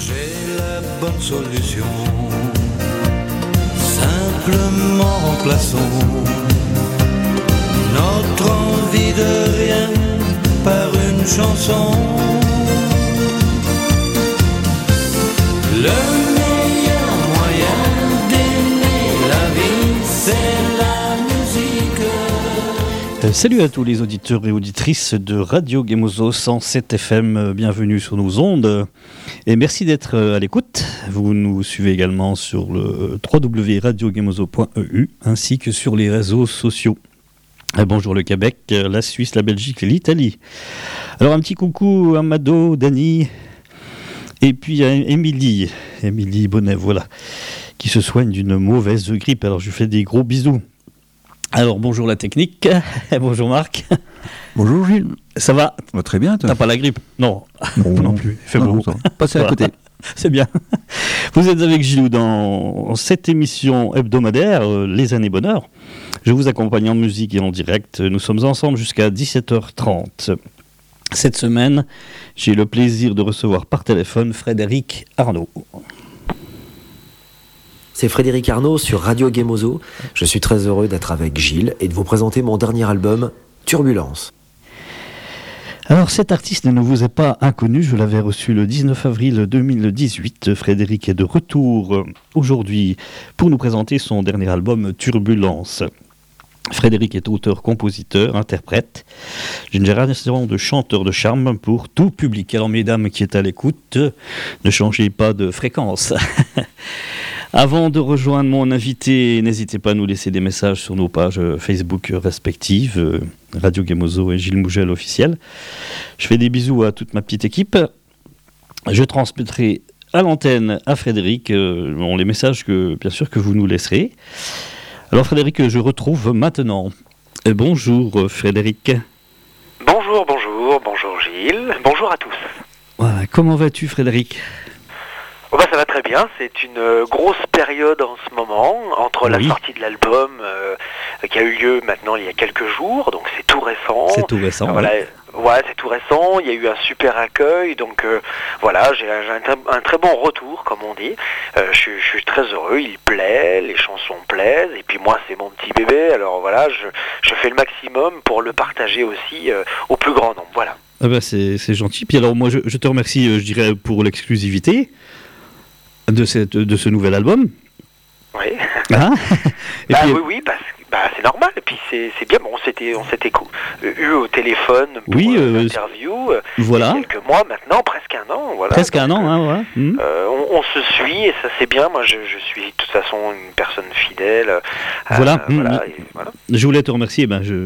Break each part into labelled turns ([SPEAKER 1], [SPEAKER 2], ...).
[SPEAKER 1] J'ai la bonne solution. Simplement remplaçons notre envie de rien par une chanson. Le meilleur moyen d'aimer la vie, c'est la musique.
[SPEAKER 2] Salut à tous les auditeurs et auditrices de Radio Gemozo 107 FM, bienvenue sur nos ondes et merci d'être à l'écoute. Vous nous suivez également sur le www.radiogemozo.eu ainsi que sur les réseaux sociaux. Bonjour le Québec, la Suisse, la Belgique et l'Italie. Alors un petit coucou à Mado, Dany et puis à Émilie Bonnet, voilà, qui se soigne d'une mauvaise grippe. Alors je lui fais des gros bisous. Alors bonjour la technique, bonjour Marc.
[SPEAKER 3] Bonjour Gilles.
[SPEAKER 2] Ça va?
[SPEAKER 3] Ça va très bien toi?
[SPEAKER 2] T'as pas la grippe? Non, non plus, il fait beau.
[SPEAKER 3] Passez à côté.
[SPEAKER 2] C'est bien. Vous êtes avec Gilou dans cette émission hebdomadaire, Les Années Bonheur. Je vous accompagne en musique et en direct. Nous sommes ensemble jusqu'à 17h30. Cette semaine, j'ai le plaisir de recevoir par téléphone Frédéric Arnaud.
[SPEAKER 4] C'est Frédéric Arnaud sur Radio Gemozo. Je suis très heureux d'être avec Gilles et de vous présenter mon dernier album, Turbulence.
[SPEAKER 2] Alors cet artiste ne vous est pas inconnu, je l'avais reçu le 19 avril 2018. Frédéric est de retour aujourd'hui pour nous présenter son dernier album Turbulence. Frédéric est auteur, compositeur, interprète d'une génération de chanteurs de charme pour tout public. Alors mesdames qui êtes à l'écoute, ne changez pas de fréquence. Avant de rejoindre mon invité, n'hésitez pas à nous laisser des messages sur nos pages Facebook respectives, Radio Gemozo et Gilles Mougel officiel. Je fais des bisous à toute ma petite équipe. Je transmettrai à l'antenne à Frédéric les messages que vous nous laisserez. Alors Frédéric, je retrouve maintenant. Bonjour Frédéric.
[SPEAKER 5] Bonjour Gilles. Bonjour à tous.
[SPEAKER 2] Voilà, comment vas-tu Frédéric ?
[SPEAKER 5] Oh bah ça va très bien, c'est une grosse période en ce moment, entre la sortie de l'album qui a eu lieu maintenant il y a quelques jours, donc c'est tout récent.
[SPEAKER 2] C'est tout récent,
[SPEAKER 5] voilà. Ouais, c'est tout récent, il y a eu un super accueil, donc voilà, j'ai un très bon retour, comme on dit. Je suis très heureux, il plaît, les chansons plaisent, et puis moi c'est mon petit bébé, alors voilà, je fais le maximum pour le partager aussi au plus grand nombre, voilà.
[SPEAKER 2] Ah bah c'est gentil, puis alors moi je te remercie, je dirais, pour l'exclusivité de ce nouvel album.
[SPEAKER 5] Oui.
[SPEAKER 2] Ah et puis,
[SPEAKER 5] oui, parce que c'est normal. Et puis c'est bien. Bon, on s'était eu au téléphone pour l'interview.
[SPEAKER 2] Voilà.
[SPEAKER 5] Il y a quelques mois maintenant, presque un an. Voilà.
[SPEAKER 2] Presque un an, hein, ouais.
[SPEAKER 5] On se suit et ça c'est bien. Moi, je suis de toute façon une personne fidèle.
[SPEAKER 2] Voilà.
[SPEAKER 5] Voilà.
[SPEAKER 2] Je voulais te remercier.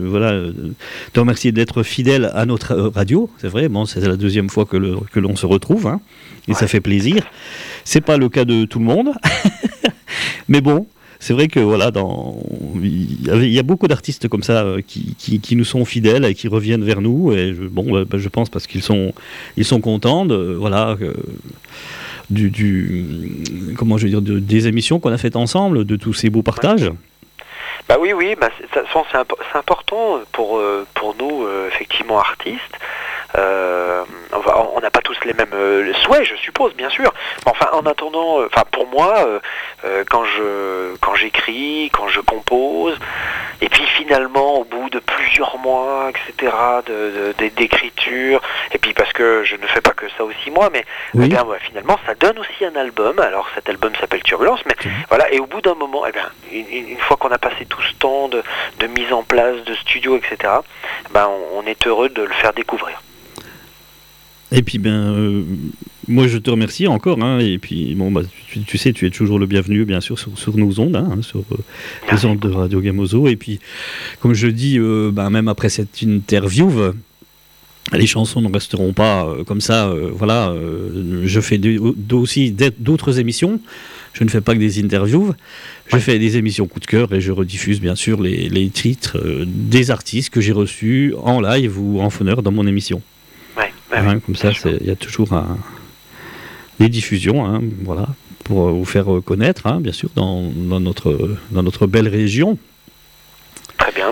[SPEAKER 2] Te remercier d'être fidèle à notre radio. C'est vrai. Bon, c'est la deuxième fois que l'on se retrouve, hein, et ça fait plaisir. C'est pas le cas de tout le monde, mais bon, c'est vrai que voilà, il y a beaucoup d'artistes comme ça qui nous sont fidèles et qui reviennent vers nous. Et je pense parce qu'ils sont contents des émissions qu'on a faites ensemble, de tous ces beaux partages.
[SPEAKER 5] Oui, c'est important pour nous, effectivement, artistes. On n'a pas tous les mêmes souhaits, je suppose, bien sûr. Mais enfin, en attendant, pour moi, quand j'écris, quand je compose, et puis finalement, au bout de plusieurs mois, etc., d'écriture, et puis parce que je ne fais pas que ça aussi moi, mais finalement, ça donne aussi un album. Alors, cet album s'appelle Turbulence, mais voilà. Et au bout d'un moment, une fois qu'on a passé tout ce temps de mise en place, de studio, etc., on est heureux de le faire découvrir.
[SPEAKER 2] Et puis moi je te remercie encore, hein, et puis tu sais, tu es toujours le bienvenu bien sûr sur nos ondes, hein, sur les ondes de Radio Gemozo. Et puis comme je dis, même après cette interview, les chansons ne resteront pas comme ça. Je fais aussi d'autres émissions. Je ne fais pas que des interviews, je fais des émissions coup de cœur et je rediffuse bien sûr les titres des artistes que j'ai reçus en live ou en phoneur dans mon émission. Comme ça, il y a toujours des diffusions, hein, voilà, pour vous faire connaître, hein, bien sûr, dans notre belle région.
[SPEAKER 5] Très bien,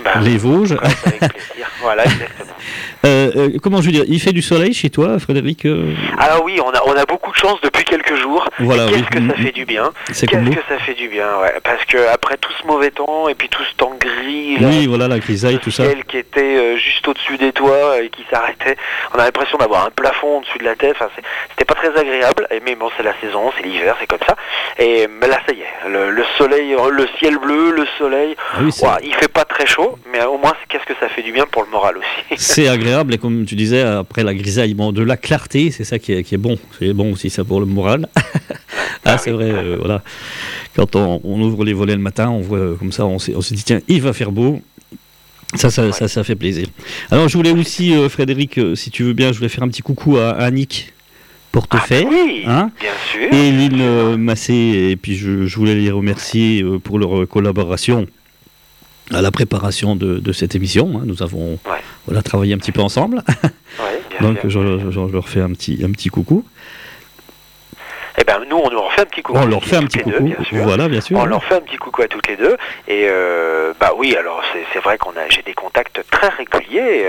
[SPEAKER 2] les Vosges.
[SPEAKER 5] Avec plaisir. Voilà, exactement.
[SPEAKER 2] Comment je veux dire, il fait du soleil chez toi, Frédéric
[SPEAKER 5] Alors oui, on a beaucoup de chance depuis quelques jours.
[SPEAKER 2] Voilà,
[SPEAKER 5] qu'est-ce que ça fait du bien.
[SPEAKER 2] C'est
[SPEAKER 5] Qu'est-ce
[SPEAKER 2] comme
[SPEAKER 5] que ça fait du bien, ouais. Parce que après tout ce mauvais temps et puis tout ce temps gris,
[SPEAKER 2] oui, voilà, la grisaille, tout ça.
[SPEAKER 5] Le ciel qui était juste au-dessus des toits et qui s'arrêtait, on a l'impression d'avoir un plafond au-dessus de la tête. Enfin, c'était pas très agréable. Mais bon, c'est la saison, c'est l'hiver, c'est comme ça. Et mais là, ça y est, le soleil, le ciel bleu, le soleil.
[SPEAKER 2] Oui,
[SPEAKER 5] il fait pas très chaud, mais au moins, qu'est-ce que ça fait du bien pour le moral aussi.
[SPEAKER 2] C'est agréable, et comme tu disais, après la grisaille, bon, de la clarté, c'est ça qui est bon. C'est bon aussi, ça, pour le moral. C'est vrai, voilà. Quand on ouvre les volets le matin, on voit comme ça, on se dit, tiens, il va faire beau. Ça fait plaisir. Alors, je voulais aussi, Frédéric, si tu veux bien, je voulais faire un petit coucou à Annick Portefeuille,
[SPEAKER 5] oui, bien sûr.
[SPEAKER 2] et Lynn Massé, et puis je voulais les remercier pour leur collaboration à la préparation de cette émission. Nous avons travaillé un petit peu ensemble. Donc je leur fais un petit coucou.
[SPEAKER 5] Eh ben nous on leur fait un petit coucou.
[SPEAKER 2] On leur fait un petit coucou. Voilà, bien sûr.
[SPEAKER 5] On leur fait un petit coucou à toutes les deux. Et oui, alors c'est vrai j'ai des contacts très réguliers.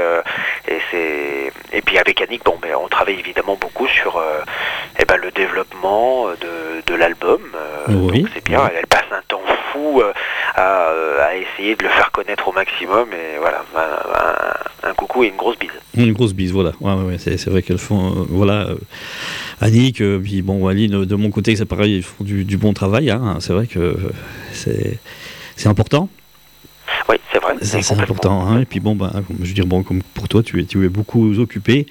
[SPEAKER 5] Et puis avec Annick, on travaille évidemment beaucoup sur le développement de l'album.
[SPEAKER 2] Oui.
[SPEAKER 5] Donc c'est bien. Elle passe un temps fou à essayer de le faire connaître au maximum. Et voilà, un coucou et une grosse bise.
[SPEAKER 2] Une grosse bise, voilà. Ouais, c'est vrai qu'elles font, Annick, puis Aline, de mon côté, c'est pareil, ils font du bon travail. C'est vrai que c'est important.
[SPEAKER 5] Oui, c'est vrai.
[SPEAKER 2] C'est important. Et puis comme pour toi, tu es beaucoup occupé.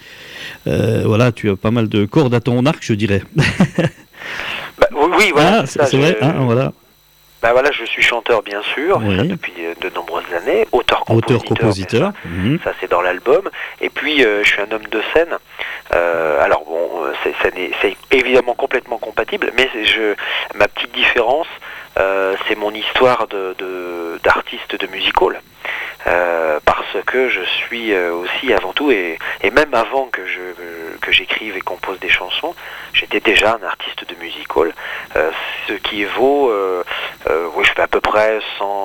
[SPEAKER 2] Tu as pas mal de cordes à ton arc, je dirais.
[SPEAKER 5] Oui, voilà.
[SPEAKER 2] C'est vrai. Voilà.
[SPEAKER 5] Je suis chanteur bien sûr, ça depuis de nombreuses années, auteur-compositeur. Ça c'est dans l'album. Et puis je suis un homme de scène. C'est évidemment complètement compatible, mais ma petite différence, c'est mon histoire d'artiste de music-hall. Parce que je suis aussi avant tout, et même avant que j'écrive et compose des chansons, j'étais déjà un artiste de music-hall, ce qui vaut, je fais à peu près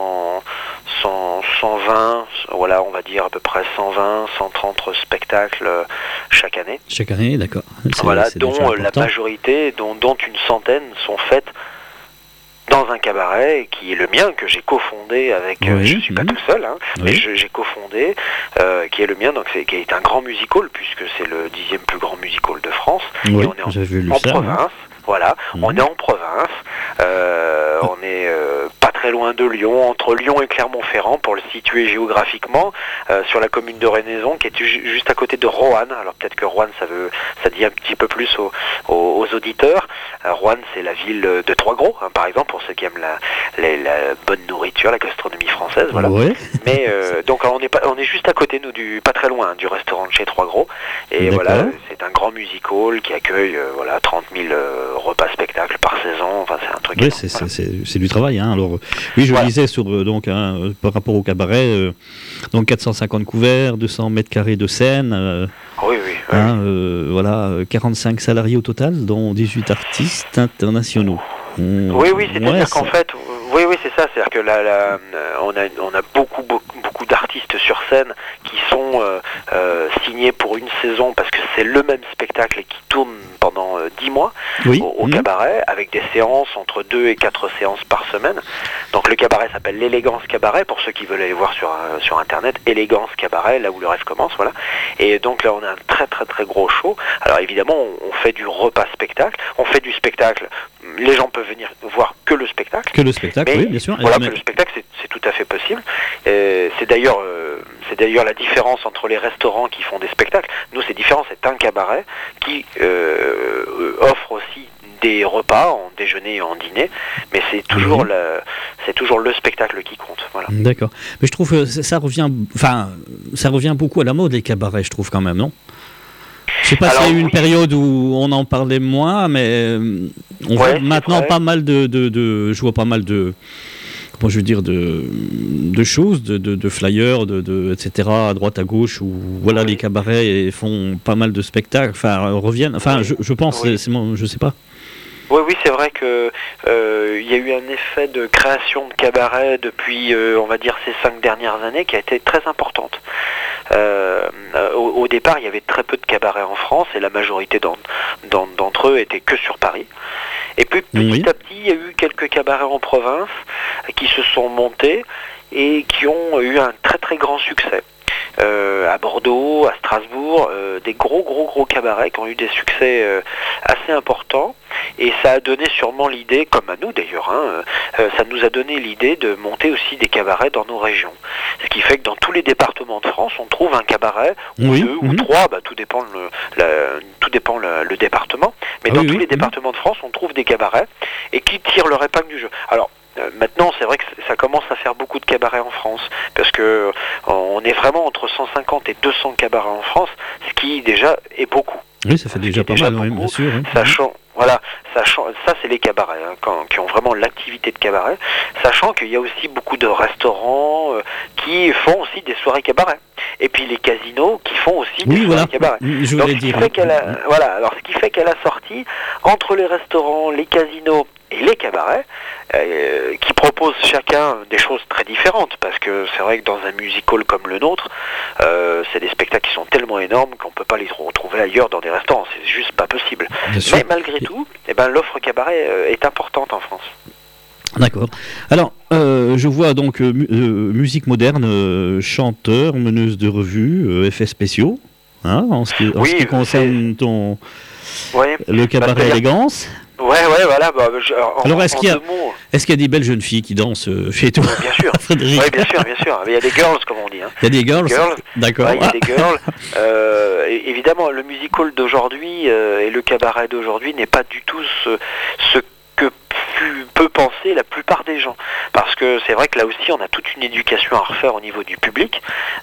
[SPEAKER 5] 120, voilà, on va dire à peu près 120, 130 spectacles chaque année.
[SPEAKER 2] Chaque année, d'accord.
[SPEAKER 5] Dont la majorité, dont une centaine sont faites dans un cabaret qui est le mien, que j'ai cofondé avec, je suis pas tout seul, mais j'ai cofondé, qui est le mien, qui est un grand music-hall, puisque c'est le 10e plus grand music-hall de France, et on est en province, voilà, on est en province, on est pas très loin de Lyon, entre Lyon et Clermont-Ferrand, pour le situer géographiquement, sur la commune de Renaison, qui est juste à côté de Roanne. Alors peut-être que Roanne, ça dit un petit peu plus aux auditeurs. Roanne, c'est la ville de Trois-Gros, par exemple, pour ceux qui aiment la bonne nourriture, la gastronomie française, voilà. Mais donc on est juste à côté, nous, pas très loin, du restaurant de chez Trois-Gros. Et voilà, c'est un grand music-hall qui accueille 30 000 repas spectacles par saison. Enfin, c'est un truc.
[SPEAKER 2] Oui, c'est du travail. Alors, oui, je lisais par rapport au cabaret, 450 couverts, 200 mètres carrés de scène. 45 salariés au total, dont 18 artistes internationaux.
[SPEAKER 5] C'est-à-dire qu'en fait, c'est ça, c'est-à-dire que on a beaucoup d'artistes sur scène qui sont signés pour une saison, parce que c'est le même spectacle et qui tourne pendant 10 mois au cabaret, avec des séances entre 2 et 4 séances par semaine. Donc le cabaret s'appelle l'Élégance Cabaret, pour ceux qui veulent aller voir sur internet, Élégance Cabaret, là où le rêve commence, voilà. Et donc là on a un très très très gros show. Alors évidemment on fait du repas spectacle, on fait du spectacle, les gens peuvent venir voir que le spectacle.
[SPEAKER 2] Que le spectacle, oui, bien sûr.
[SPEAKER 5] Voilà, que le spectacle, c'est tout à fait possible. C'est d'ailleurs la différence entre les restaurants qui font des spectacles. Nous, c'est différent, c'est un cabaret qui offre aussi des repas en déjeuner et en dîner, mais c'est toujours le spectacle qui compte. Voilà.
[SPEAKER 2] D'accord. Mais je trouve que ça revient beaucoup à la mode, les cabarets, je trouve, quand même, non ? Je sais pas s'il y a eu une période où on en parlait moins, mais on voit maintenant pas mal je vois pas mal de, comment je veux dire, de choses, de flyers, etc. à droite à gauche, où voilà, les cabarets font pas mal de spectacles, reviennent. Je pense, je sais pas.
[SPEAKER 5] Oui, c'est vrai que il y a eu un effet de création de cabaret depuis, on va dire, ces 5 dernières années qui a été très importante. Au départ, il y avait très peu de cabarets en France et la majorité d'entre eux étaient que sur Paris. Et puis petit à petit, il y a eu quelques cabarets en province qui se sont montés et qui ont eu un très très grand succès. À Bordeaux, à Strasbourg, des gros cabarets qui ont eu des succès assez importants, et ça a donné sûrement l'idée, comme à nous d'ailleurs, ça nous a donné l'idée de monter aussi des cabarets dans nos régions. Ce qui fait que dans tous les départements de France, on trouve un cabaret, ou 2 ou 3, tout dépend le département, mais dans tous les départements de France, on trouve des cabarets, et qui tirent leur épingle du jeu. Alors, maintenant, c'est vrai que ça commence à faire beaucoup de cabarets en France, parce que on est vraiment entre 150 et 200 cabarets en France, ce qui déjà est beaucoup.
[SPEAKER 2] Oui, ça fait déjà pas mal, beaucoup, bien sûr.
[SPEAKER 5] Sachant, ça c'est les cabarets, qui ont vraiment l'activité de cabaret, sachant qu'il y a aussi beaucoup de restaurants qui font aussi des soirées cabaret. Et puis les casinos qui font aussi des soirées cabaret.
[SPEAKER 2] Je voulais dire.
[SPEAKER 5] Ce qui fait qu'à la sortie, entre les restaurants, les casinos et les cabarets, qui proposent chacun des choses très différentes, parce que c'est vrai que dans un music-hall comme le nôtre, c'est des spectacles qui sont tellement énormes qu'on ne peut pas les retrouver ailleurs dans des restaurants, c'est juste pas possible. Mais malgré tout, l'offre cabaret est importante en France.
[SPEAKER 2] D'accord. Alors, je vois donc musique moderne, chanteur, meneuse de revue, effets spéciaux, en ce qui concerne le cabaret élégance.
[SPEAKER 5] Ouais, voilà.
[SPEAKER 2] Alors, est-ce qu'il y a des belles jeunes filles qui dansent chez toi?
[SPEAKER 5] Bien sûr.
[SPEAKER 2] Frédéric.
[SPEAKER 5] Oui, bien sûr. Il y a des girls, comme on dit.
[SPEAKER 2] Il y a des girls. D'accord.
[SPEAKER 5] Il y a des girls. Évidemment, le music-hall d'aujourd'hui et le cabaret d'aujourd'hui n'est pas du tout ce que peut penser la plupart des gens. Parce que c'est vrai que là aussi, on a toute une éducation à refaire au niveau du public.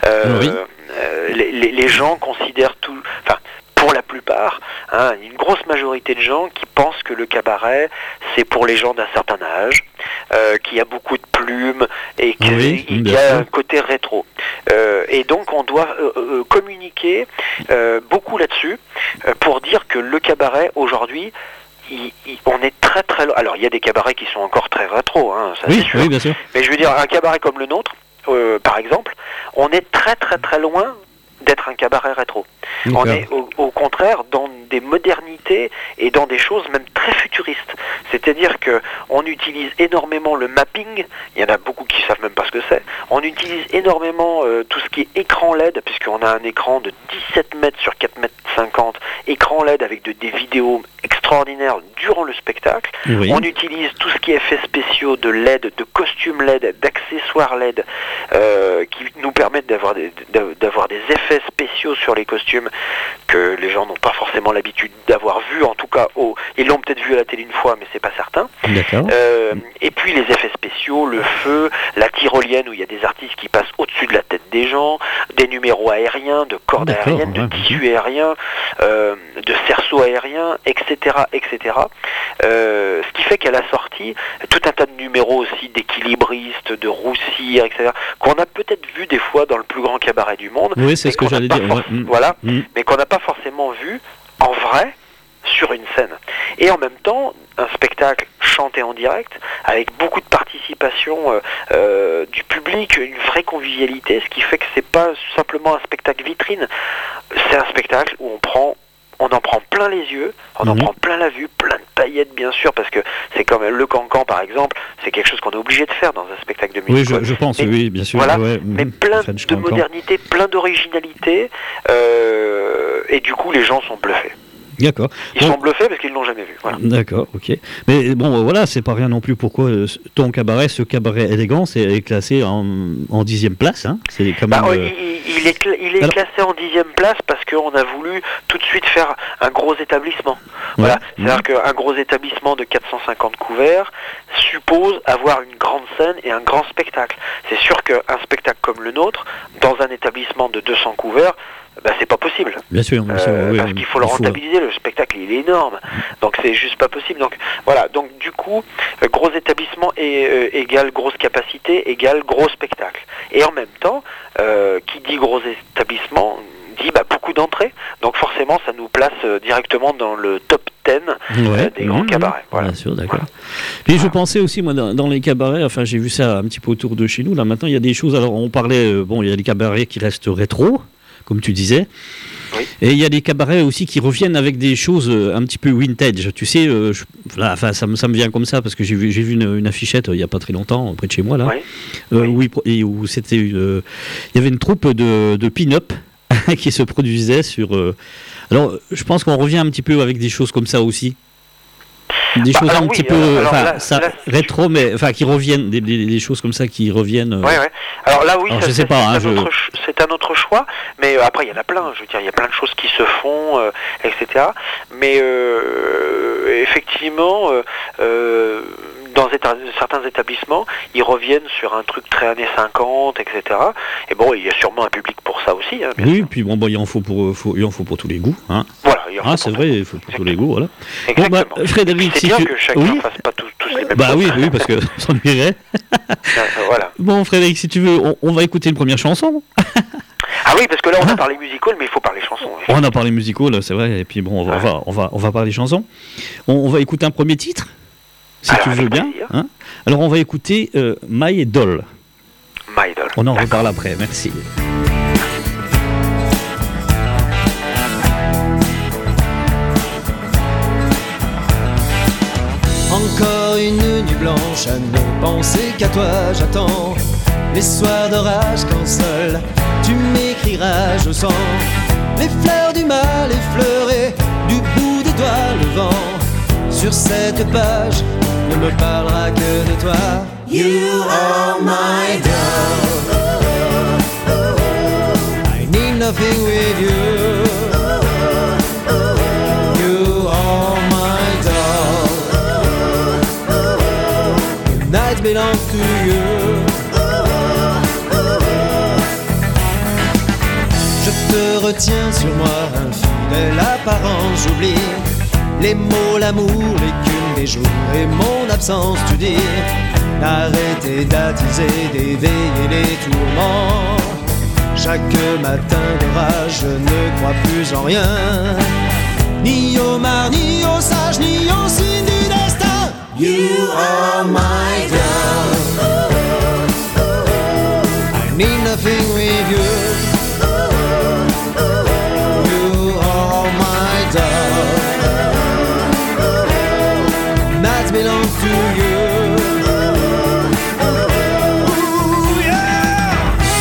[SPEAKER 5] Les gens considèrent tout... Enfin, pour la plupart, une grosse majorité de gens qui pensent que le cabaret, c'est pour les gens d'un certain âge, qu'il y a beaucoup de plumes et qu'il y a un côté rétro. Et donc on doit communiquer beaucoup là-dessus pour dire que le cabaret, aujourd'hui, on est très très loin. Alors il y a des cabarets qui sont encore très rétro, ça c'est sûr.
[SPEAKER 2] Oui, bien sûr.
[SPEAKER 5] Mais je veux dire, un cabaret comme le nôtre, par exemple, on est très très très loin d'être un cabaret rétro. On est au contraire dans des modernités et dans des choses même très futuristes. C'est-à-dire que on utilise énormément le mapping, il y en a beaucoup qui savent même pas ce que c'est. On utilise énormément tout ce qui est écran LED, puisqu'on a un écran de 17 mètres sur 4 mètres 50, écran LED avec des vidéos extraordinaires durant le spectacle. Oui. On utilise tout ce qui est effets spéciaux de LED, de costumes LED, d'accessoires LED, qui nous permettent d'avoir des effets spéciaux sur les costumes que les gens n'ont pas forcément l'habitude d'avoir vu, en tout cas, ils l'ont peut-être vu à la télé une fois, mais c'est pas certain. Et puis les effets spéciaux, le feu, la tyrolienne où il y a des artistes qui passent au-dessus de la tête des gens, des numéros aériens, de cordes aériennes, de tissus aériens, de cerceaux aériens, etc. Ce qui fait qu'à la sortie, tout un tas de numéros aussi d'équilibristes, de roussires, etc., qu'on a peut-être vu des fois dans le plus grand cabaret du monde.
[SPEAKER 2] Oui, c'est ce que j'allais dire.
[SPEAKER 5] Voilà, mais qu'on n'a pas forcément vu en vrai sur une scène. Et en même temps, un spectacle chanté en direct, avec beaucoup de participation du public, une vraie convivialité, ce qui fait que c'est pas simplement un spectacle vitrine, c'est un spectacle où on en prend plein les yeux, on en prend plein la vue, plein de paillettes bien sûr, parce que c'est comme le cancan par exemple, c'est quelque chose qu'on est obligé de faire dans un spectacle de musique.
[SPEAKER 2] Oui, je pense, oui, bien sûr.
[SPEAKER 5] Voilà, mais plein de modernité, plein d'originalité, et du coup les gens sont bluffés.
[SPEAKER 2] D'accord.
[SPEAKER 5] Ils sont bluffés parce qu'ils ne l'ont jamais vu. Voilà.
[SPEAKER 2] D'accord, ok. Mais bon, voilà, c'est pas rien non plus pourquoi ton cabaret, ce cabaret élégance, est classé en 10e place. C'est quand même,
[SPEAKER 5] il est classé en 10e place parce qu'on a voulu tout de suite faire un gros établissement. Voilà. C'est-à-dire qu'un gros établissement de 450 couverts suppose avoir une grande scène et un grand spectacle. C'est sûr qu'un spectacle comme le nôtre, dans un établissement de 200 couverts, c'est pas possible.
[SPEAKER 2] Bien sûr,
[SPEAKER 5] parce qu'il faut le rentabiliser, le spectacle il est énorme, donc c'est juste pas possible. Donc voilà, donc du coup, gros établissement égale grosse capacité égale gros spectacle. Et en même temps, qui dit gros établissement dit beaucoup d'entrées. Donc forcément, ça nous place directement dans le top 10 des grands cabarets. Voilà.
[SPEAKER 2] Bien sûr, d'accord. Puis je pensais aussi, moi, dans les cabarets, enfin j'ai vu ça un petit peu autour de chez nous, là maintenant il y a des choses, alors on parlait, il y a des cabarets qui restent rétro, comme tu disais.
[SPEAKER 5] Oui.
[SPEAKER 2] Et il y a des cabarets aussi qui reviennent avec des choses un petit peu vintage. Tu sais, ça me vient comme ça parce que j'ai vu une affichette il n'y a pas très longtemps près de chez moi là, où c'était il y avait une troupe de pin-up qui se produisait sur. Alors, je pense qu'on revient un petit peu avec des choses comme ça aussi. Des choses un petit peu rétro, mais enfin qui reviennent, des choses comme ça qui reviennent.
[SPEAKER 5] Ouais. Alors là, oui,
[SPEAKER 2] alors, je sais pas.
[SPEAKER 5] C'est un autre choix, mais après il y en a plein. Je veux dire, il y a plein de choses qui se font, etc. Mais effectivement, dans certains établissements, ils reviennent sur un truc très années 50, etc. Et bon, il y a sûrement un public pour ça aussi. Hein,
[SPEAKER 2] oui, sûr. Puis bon, il en faut pour tous les goûts. Hein.
[SPEAKER 5] Voilà.
[SPEAKER 2] C'est vrai, il faut pour tous les goûts, voilà.
[SPEAKER 5] Exactement.
[SPEAKER 2] Bon, Frédéric,
[SPEAKER 5] c'est bien que chacun ne fasse pas tous les mêmes choses.
[SPEAKER 2] Oui, parce que ça s'ennuierait.
[SPEAKER 5] Voilà.
[SPEAKER 2] Bon, Frédéric, si tu veux, on va écouter une première chanson.
[SPEAKER 5] Ah oui, parce que là on a parlé musical, mais il faut parler chanson.
[SPEAKER 2] On a parlé musical, c'est vrai. Et puis bon, on va parler chanson. On va écouter un premier titre, si tu veux bien. Hein. Alors on va écouter My Idol.
[SPEAKER 5] My Idol.
[SPEAKER 2] On en reparle après. Merci.
[SPEAKER 1] Encore une nuit blanche à ne penser qu'à toi j'attends. Les soirs d'orage quand seul tu m'écriras je sens les fleurs du mal effleurées du bout des doigts le vent. Sur cette page ne me parlera que de toi. You are my doll. I need nothing with you. You are my doll. The night belongs to you. Je te retiens sur moi, infidèle apparence, j'oublie les mots, l'amour, l'écume des jours et mon absence, tu dis d'arrêter d'attiser, d'éveiller les tourments. Chaque matin de rage, je ne crois plus en rien, ni au mar, ni au sage, ni au signe du destin. You are my doll. I need nothing with you. That belongs to you. Ooh, yeah.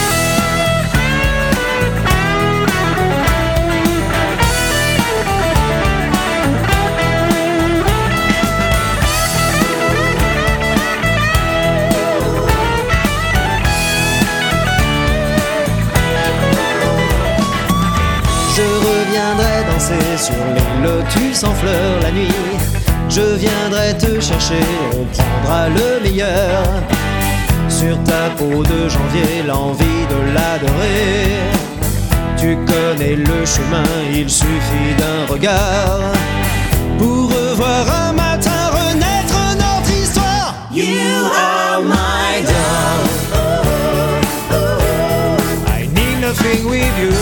[SPEAKER 1] Je reviendrai danser sur les lotus en fleurs la nuit. Je viendrai te chercher, on prendra le meilleur. Sur ta peau de janvier, l'envie de l'adorer. Tu connais le chemin, il suffit d'un regard pour revoir un matin renaître notre histoire. You are my doll. I need nothing with you.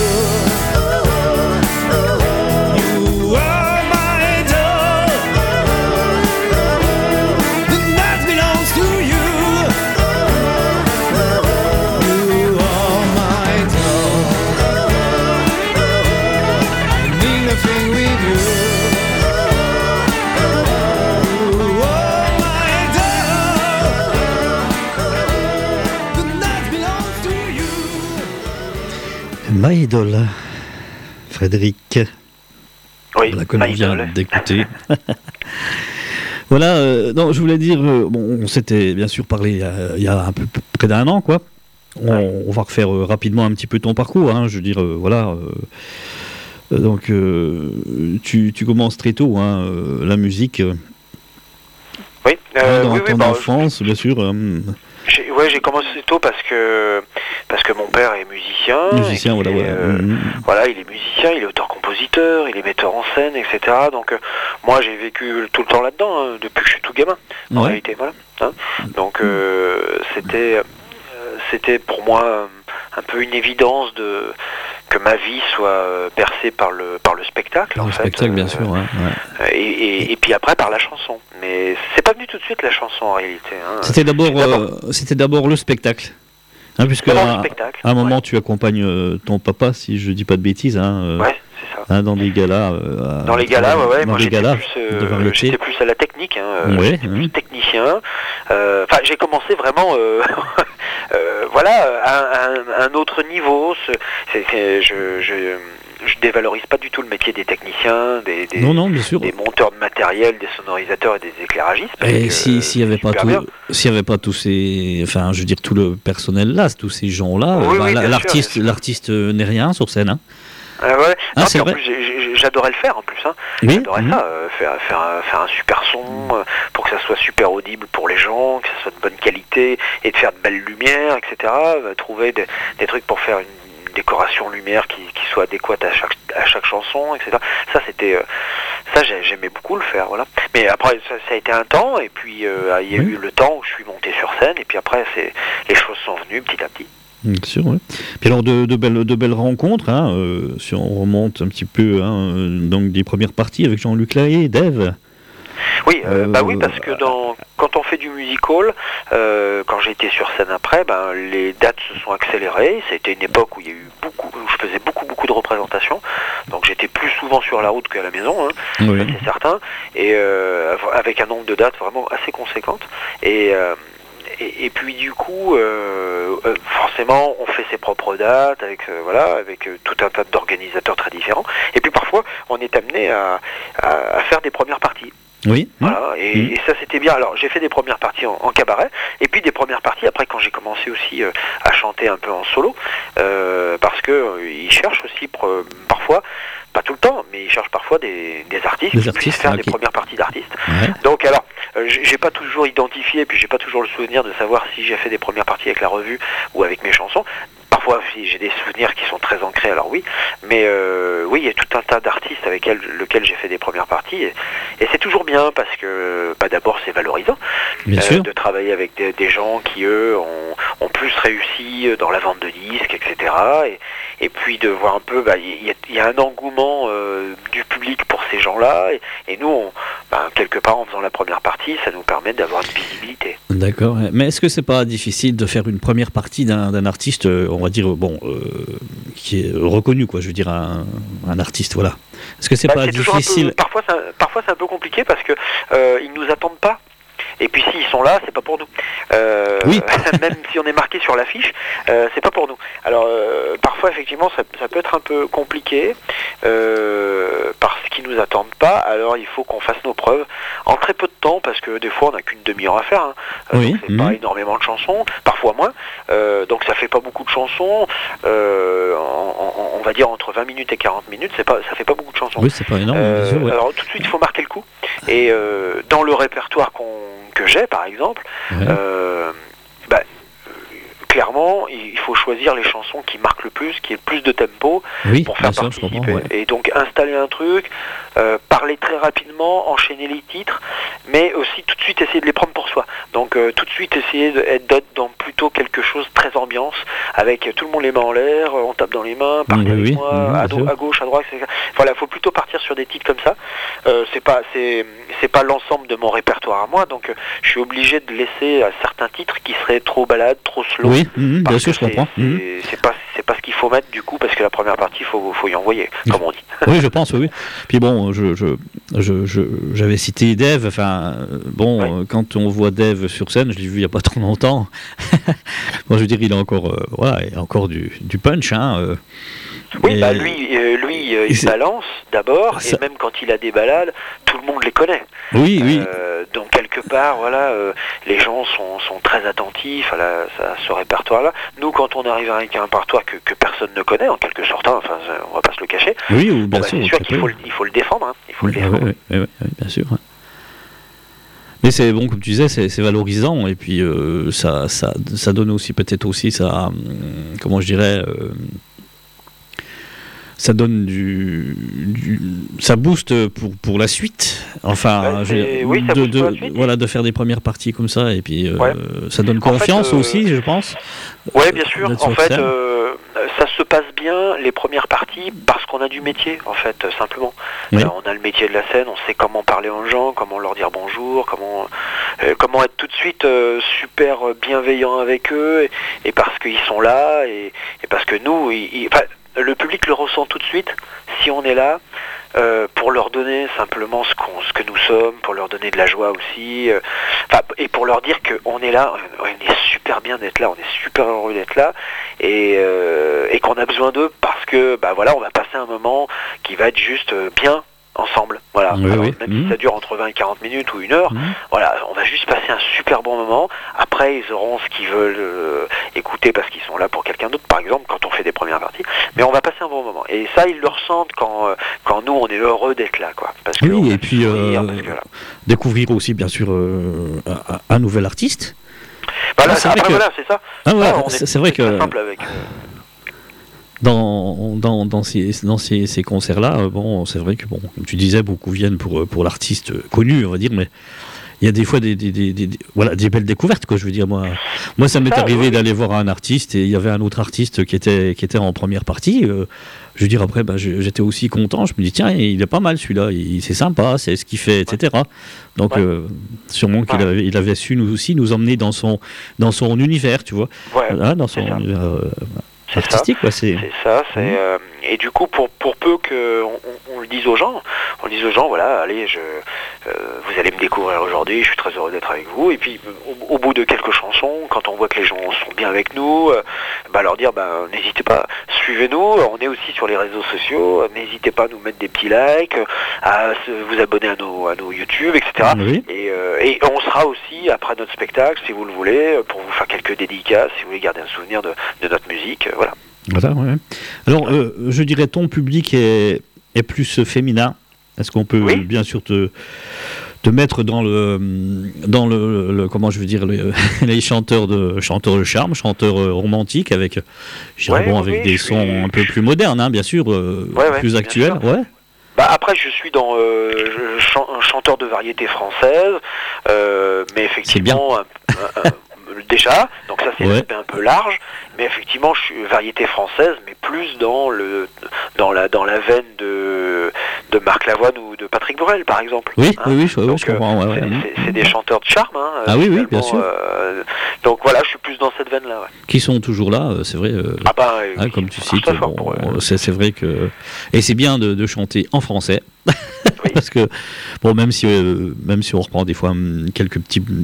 [SPEAKER 2] My Idol, Frédéric.
[SPEAKER 5] Oui,
[SPEAKER 2] voilà, que l'on vient d'écouter. Voilà, non, je voulais dire, on s'était bien sûr parlé il y a un peu près d'un an, quoi. On va refaire rapidement un petit peu ton parcours, hein, je veux dire, voilà. Donc, tu commences très tôt, hein, la musique.
[SPEAKER 5] Oui,
[SPEAKER 2] dans ton enfance, bien sûr.
[SPEAKER 5] J'ai commencé tôt parce que mon père est musicien. Voilà, il est musicien, il est auteur-compositeur, il est metteur en scène, etc. Donc moi j'ai vécu tout le temps là-dedans, hein, depuis que je suis tout gamin. En réalité, voilà. Hein. Donc c'était pour moi un peu une évidence ma vie soit bercée par le spectacle, en fait.
[SPEAKER 2] Spectacle, bien sûr, ouais.
[SPEAKER 5] Et puis après par la chanson. Mais c'est pas venu tout de suite la chanson en réalité. Hein.
[SPEAKER 2] C'était d'abord le spectacle. Hein, puisque à un moment tu accompagnes ton papa, si je dis pas de bêtises.
[SPEAKER 5] Ouais, c'est ça.
[SPEAKER 2] Dans des galas.
[SPEAKER 5] Dans les galas, ouais. Moi j'étais
[SPEAKER 2] j'étais
[SPEAKER 5] plus à la technique. J'étais plus technicien. Enfin, j'ai commencé vraiment. À un autre niveau. Je dévalorise pas du tout le métier des techniciens,
[SPEAKER 2] non, bien sûr.
[SPEAKER 5] des monteurs de matériel, des sonorisateurs et des éclairagistes.
[SPEAKER 2] Et s'il n'y avait pas tous ces, enfin, je veux dire tout le personnel là, tous ces gens-là, l'artiste n'est rien sur scène. Hein.
[SPEAKER 5] Ouais.
[SPEAKER 2] Ah,
[SPEAKER 5] en plus, j'adorais le faire en plus. Hein.
[SPEAKER 2] Oui.
[SPEAKER 5] J'adorais ça, faire un super son pour que ça soit super audible pour les gens, que ça soit de bonne qualité et de faire de belles lumières, etc. Trouver des trucs pour faire une décoration lumière qui soit adéquate à chaque chanson, etc. Ça j'aimais beaucoup le faire, voilà. Mais après ça a été un temps, et puis il y a eu le temps où je suis monté sur scène, et puis après les choses sont venues petit à petit.
[SPEAKER 2] Bien sûr, oui. Puis alors de belles rencontres, si on remonte un petit peu, donc des premières parties avec Jean-Luc Lahaye, Dave.
[SPEAKER 5] Oui, oui, parce que quand on fait du musical, quand j'ai été sur scène après, les dates se sont accélérées. C'était une époque où il y a eu où je faisais beaucoup de représentations, donc j'étais plus souvent sur la route qu'à la maison,
[SPEAKER 2] oui.
[SPEAKER 5] C'est certain, et avec un nombre de dates vraiment assez conséquentes. Et puis du coup, forcément, on fait ses propres dates avec tout un tas d'organisateurs très différents. Et puis parfois, on est amené à faire des premières parties.
[SPEAKER 2] Oui.
[SPEAKER 5] Voilà, et ça c'était bien. Alors j'ai fait des premières parties en cabaret, et puis des premières parties après quand j'ai commencé aussi à chanter un peu en solo, parce que ils cherchent aussi parfois, pas tout le temps, mais ils cherchent parfois des artistes qui puissent faire des premières parties d'artistes.
[SPEAKER 2] Ouais.
[SPEAKER 5] Donc alors, j'ai pas toujours identifié, puis j'ai pas toujours le souvenir de savoir si j'ai fait des premières parties avec la revue ou avec mes chansons. Parfois, j'ai des souvenirs qui sont très ancrés, alors oui, mais oui, il y a tout un tas d'artistes avec lesquels j'ai fait des premières parties, et c'est toujours bien parce que d'abord c'est valorisant de travailler avec des gens qui eux ont plus réussi dans la vente de disques, etc. Et puis de voir un peu, il y a un engouement du public pour ces gens-là, et nous, quelque part en faisant la première partie, ça nous permet d'avoir une visibilité.
[SPEAKER 2] D'accord, mais est-ce que c'est pas difficile de faire une première partie d'un artiste, on va dire, qui est reconnu, quoi, je veux dire, un artiste, voilà. Est-ce que c'est pas difficile?
[SPEAKER 5] Parfois c'est un peu compliqué parce que ils nous attendent pas. Et puis s'ils sont là, c'est pas pour nous.
[SPEAKER 2] Oui.
[SPEAKER 5] Même si on est marqué sur l'affiche, c'est pas pour nous. Alors parfois effectivement ça peut être un peu compliqué parce qu'ils nous attendent pas. Alors il faut qu'on fasse nos preuves en très peu de temps, parce que des fois on n'a qu'une demi-heure à faire.
[SPEAKER 2] Oui.
[SPEAKER 5] Donc c'est pas énormément de chansons, parfois moins. Donc ça fait pas beaucoup de chansons. On va dire entre 20 minutes et 40 minutes, ça fait pas beaucoup de chansons.
[SPEAKER 2] Oui, c'est pas énorme. Bien sûr, ouais.
[SPEAKER 5] Alors tout de suite il faut marquer le coup. Et dans le répertoire que j'ai par exemple, clairement il faut choisir les chansons qui marquent le plus, qui aient le plus de tempo, pour faire participer. Et donc installer un truc, parler très rapidement, enchaîner les titres, mais aussi tout de suite essayer de les prendre pour soi. Donc tout de suite essayer d'être dans plutôt quelque chose de très ambiance, avec tout le monde les mains en l'air, on tape dans les mains, partez avec moi, à gauche, à droite, etc. Voilà, il faut plutôt partir sur des titres comme ça. C'est pas l'ensemble de mon répertoire à moi, donc je suis obligé de laisser certains titres qui seraient trop balades, trop slow.
[SPEAKER 2] Oui, bien sûr, je comprends.
[SPEAKER 5] C'est pas ce qu'il faut mettre du coup, parce que la première partie, il faut y envoyer, comme on dit.
[SPEAKER 2] Oui, je pense, oui. Puis bon, j'avais cité Dave, quand on voit Dave sur scène, je l'ai vu il n'y a pas trop longtemps. Bon, je veux dire, il a encore du punch,
[SPEAKER 5] Oui, lui, il balance d'abord, et même quand il a des balades, tout le monde les connaît.
[SPEAKER 2] Oui.
[SPEAKER 5] Donc quelque part, les gens sont très attentifs à ce répertoire-là. Nous, quand on arrive avec un répertoire que personne ne connaît, en quelque sorte, on va pas se le cacher.
[SPEAKER 2] Oui, bien sûr.
[SPEAKER 5] C'est sûr qu'il faut le défendre. Il faut le défendre.
[SPEAKER 2] Oui, bien sûr. Mais c'est bon, comme tu disais, c'est valorisant, et puis ça donne aussi peut-être aussi ça, comment je dirais. Ça donne ça booste pour la suite. Enfin, de faire des premières parties comme ça, et puis ça donne confiance aussi, je pense.
[SPEAKER 5] Oui, bien sûr. En fait, ça se passe bien. bien les premières parties parce qu'on a du métier, en fait, simplement.
[SPEAKER 2] Oui.
[SPEAKER 5] On a le métier de la scène, on sait comment parler aux gens, comment leur dire bonjour, comment être tout de suite super bienveillant avec eux, et parce qu'ils sont là, et parce que nous, le public le ressent tout de suite si on est là. Pour leur donner simplement ce que nous sommes, pour leur donner de la joie aussi, et pour leur dire qu'on est là, on est super bien d'être là, on est super heureux d'être là, et qu'on a besoin d'eux parce que on va passer un moment qui va être juste bien ensemble. Voilà.
[SPEAKER 2] Oui,
[SPEAKER 5] Alors,
[SPEAKER 2] oui.
[SPEAKER 5] Même si ça dure entre 20 et 40 minutes ou 1 heure, voilà, on va juste passer un super bon moment. Après, ils auront ce qu'ils veulent écouter parce qu'ils sont là pour quelqu'un d'autre, par exemple, quand on fait des premières parties. Mais on va passer un bon moment. Et ça, ils le ressentent quand nous, on est heureux d'être là, quoi. Parce que
[SPEAKER 2] Oui, et puis découvrir aussi, bien sûr, un nouvel artiste.
[SPEAKER 5] Voilà,
[SPEAKER 2] c'est vrai
[SPEAKER 5] après,
[SPEAKER 2] que-
[SPEAKER 5] voilà, c'est ça.
[SPEAKER 2] Ah, voilà,
[SPEAKER 5] on est
[SPEAKER 2] c'est vrai que-
[SPEAKER 5] très simple avec...
[SPEAKER 2] Dans ces concerts-là, c'est vrai que, comme tu disais, beaucoup viennent pour l'artiste connu, on va dire, mais il y a des fois des belles découvertes, quoi. Je veux dire, moi ça m'est arrivé d'aller voir un artiste et il y avait un autre artiste qui était en première partie. Je veux dire, après, j'étais aussi content. Je me dis, tiens, il est pas mal celui-là, c'est sympa, c'est ce qu'il fait, etc. Donc, sûrement qu'il avait su nous emmener dans son univers, tu vois, dans son univers artistique, quoi. C'est
[SPEAKER 5] ça, et du coup, pour peu que on le dise aux gens, voilà, allez, vous allez me découvrir aujourd'hui, je suis très heureux d'être avec vous, et puis au bout de quelques chansons, quand on voit que les gens sont bien avec nous, leur dire, n'hésitez pas, suivez-nous, on est aussi sur les réseaux sociaux, n'hésitez pas à nous mettre des petits likes, à vous abonner à nos YouTube, etc.
[SPEAKER 2] Oui.
[SPEAKER 5] Et on sera aussi, après notre spectacle, si vous le voulez, pour vous faire quelques dédicaces, si vous voulez garder un souvenir de notre musique, voilà.
[SPEAKER 2] Voilà, ouais. Alors, je dirais, ton public est plus féminin. Est-ce qu'on peut bien sûr te mettre dans le comment je veux dire les chanteurs de charme, chanteurs romantiques avec des sons un peu plus modernes, hein, bien sûr, plus actuels. Ouais.
[SPEAKER 5] Après, je suis dans un chanteur de variété française, mais effectivement, déjà, donc ça c'est l'aspect un peu large, mais effectivement, je suis variété française, mais plus dans la veine de Marc Lavoine ou de Patrick Borel, par exemple.
[SPEAKER 2] Oui, je comprends.
[SPEAKER 5] C'est des chanteurs de charme. Hein,
[SPEAKER 2] oui, bien sûr.
[SPEAKER 5] Donc voilà, je suis plus dans cette veine-là. Ouais.
[SPEAKER 2] Qui sont toujours là, c'est vrai. Comme tu cites, c'est vrai que et c'est bien de chanter en français. Parce que même si on reprend des fois quelques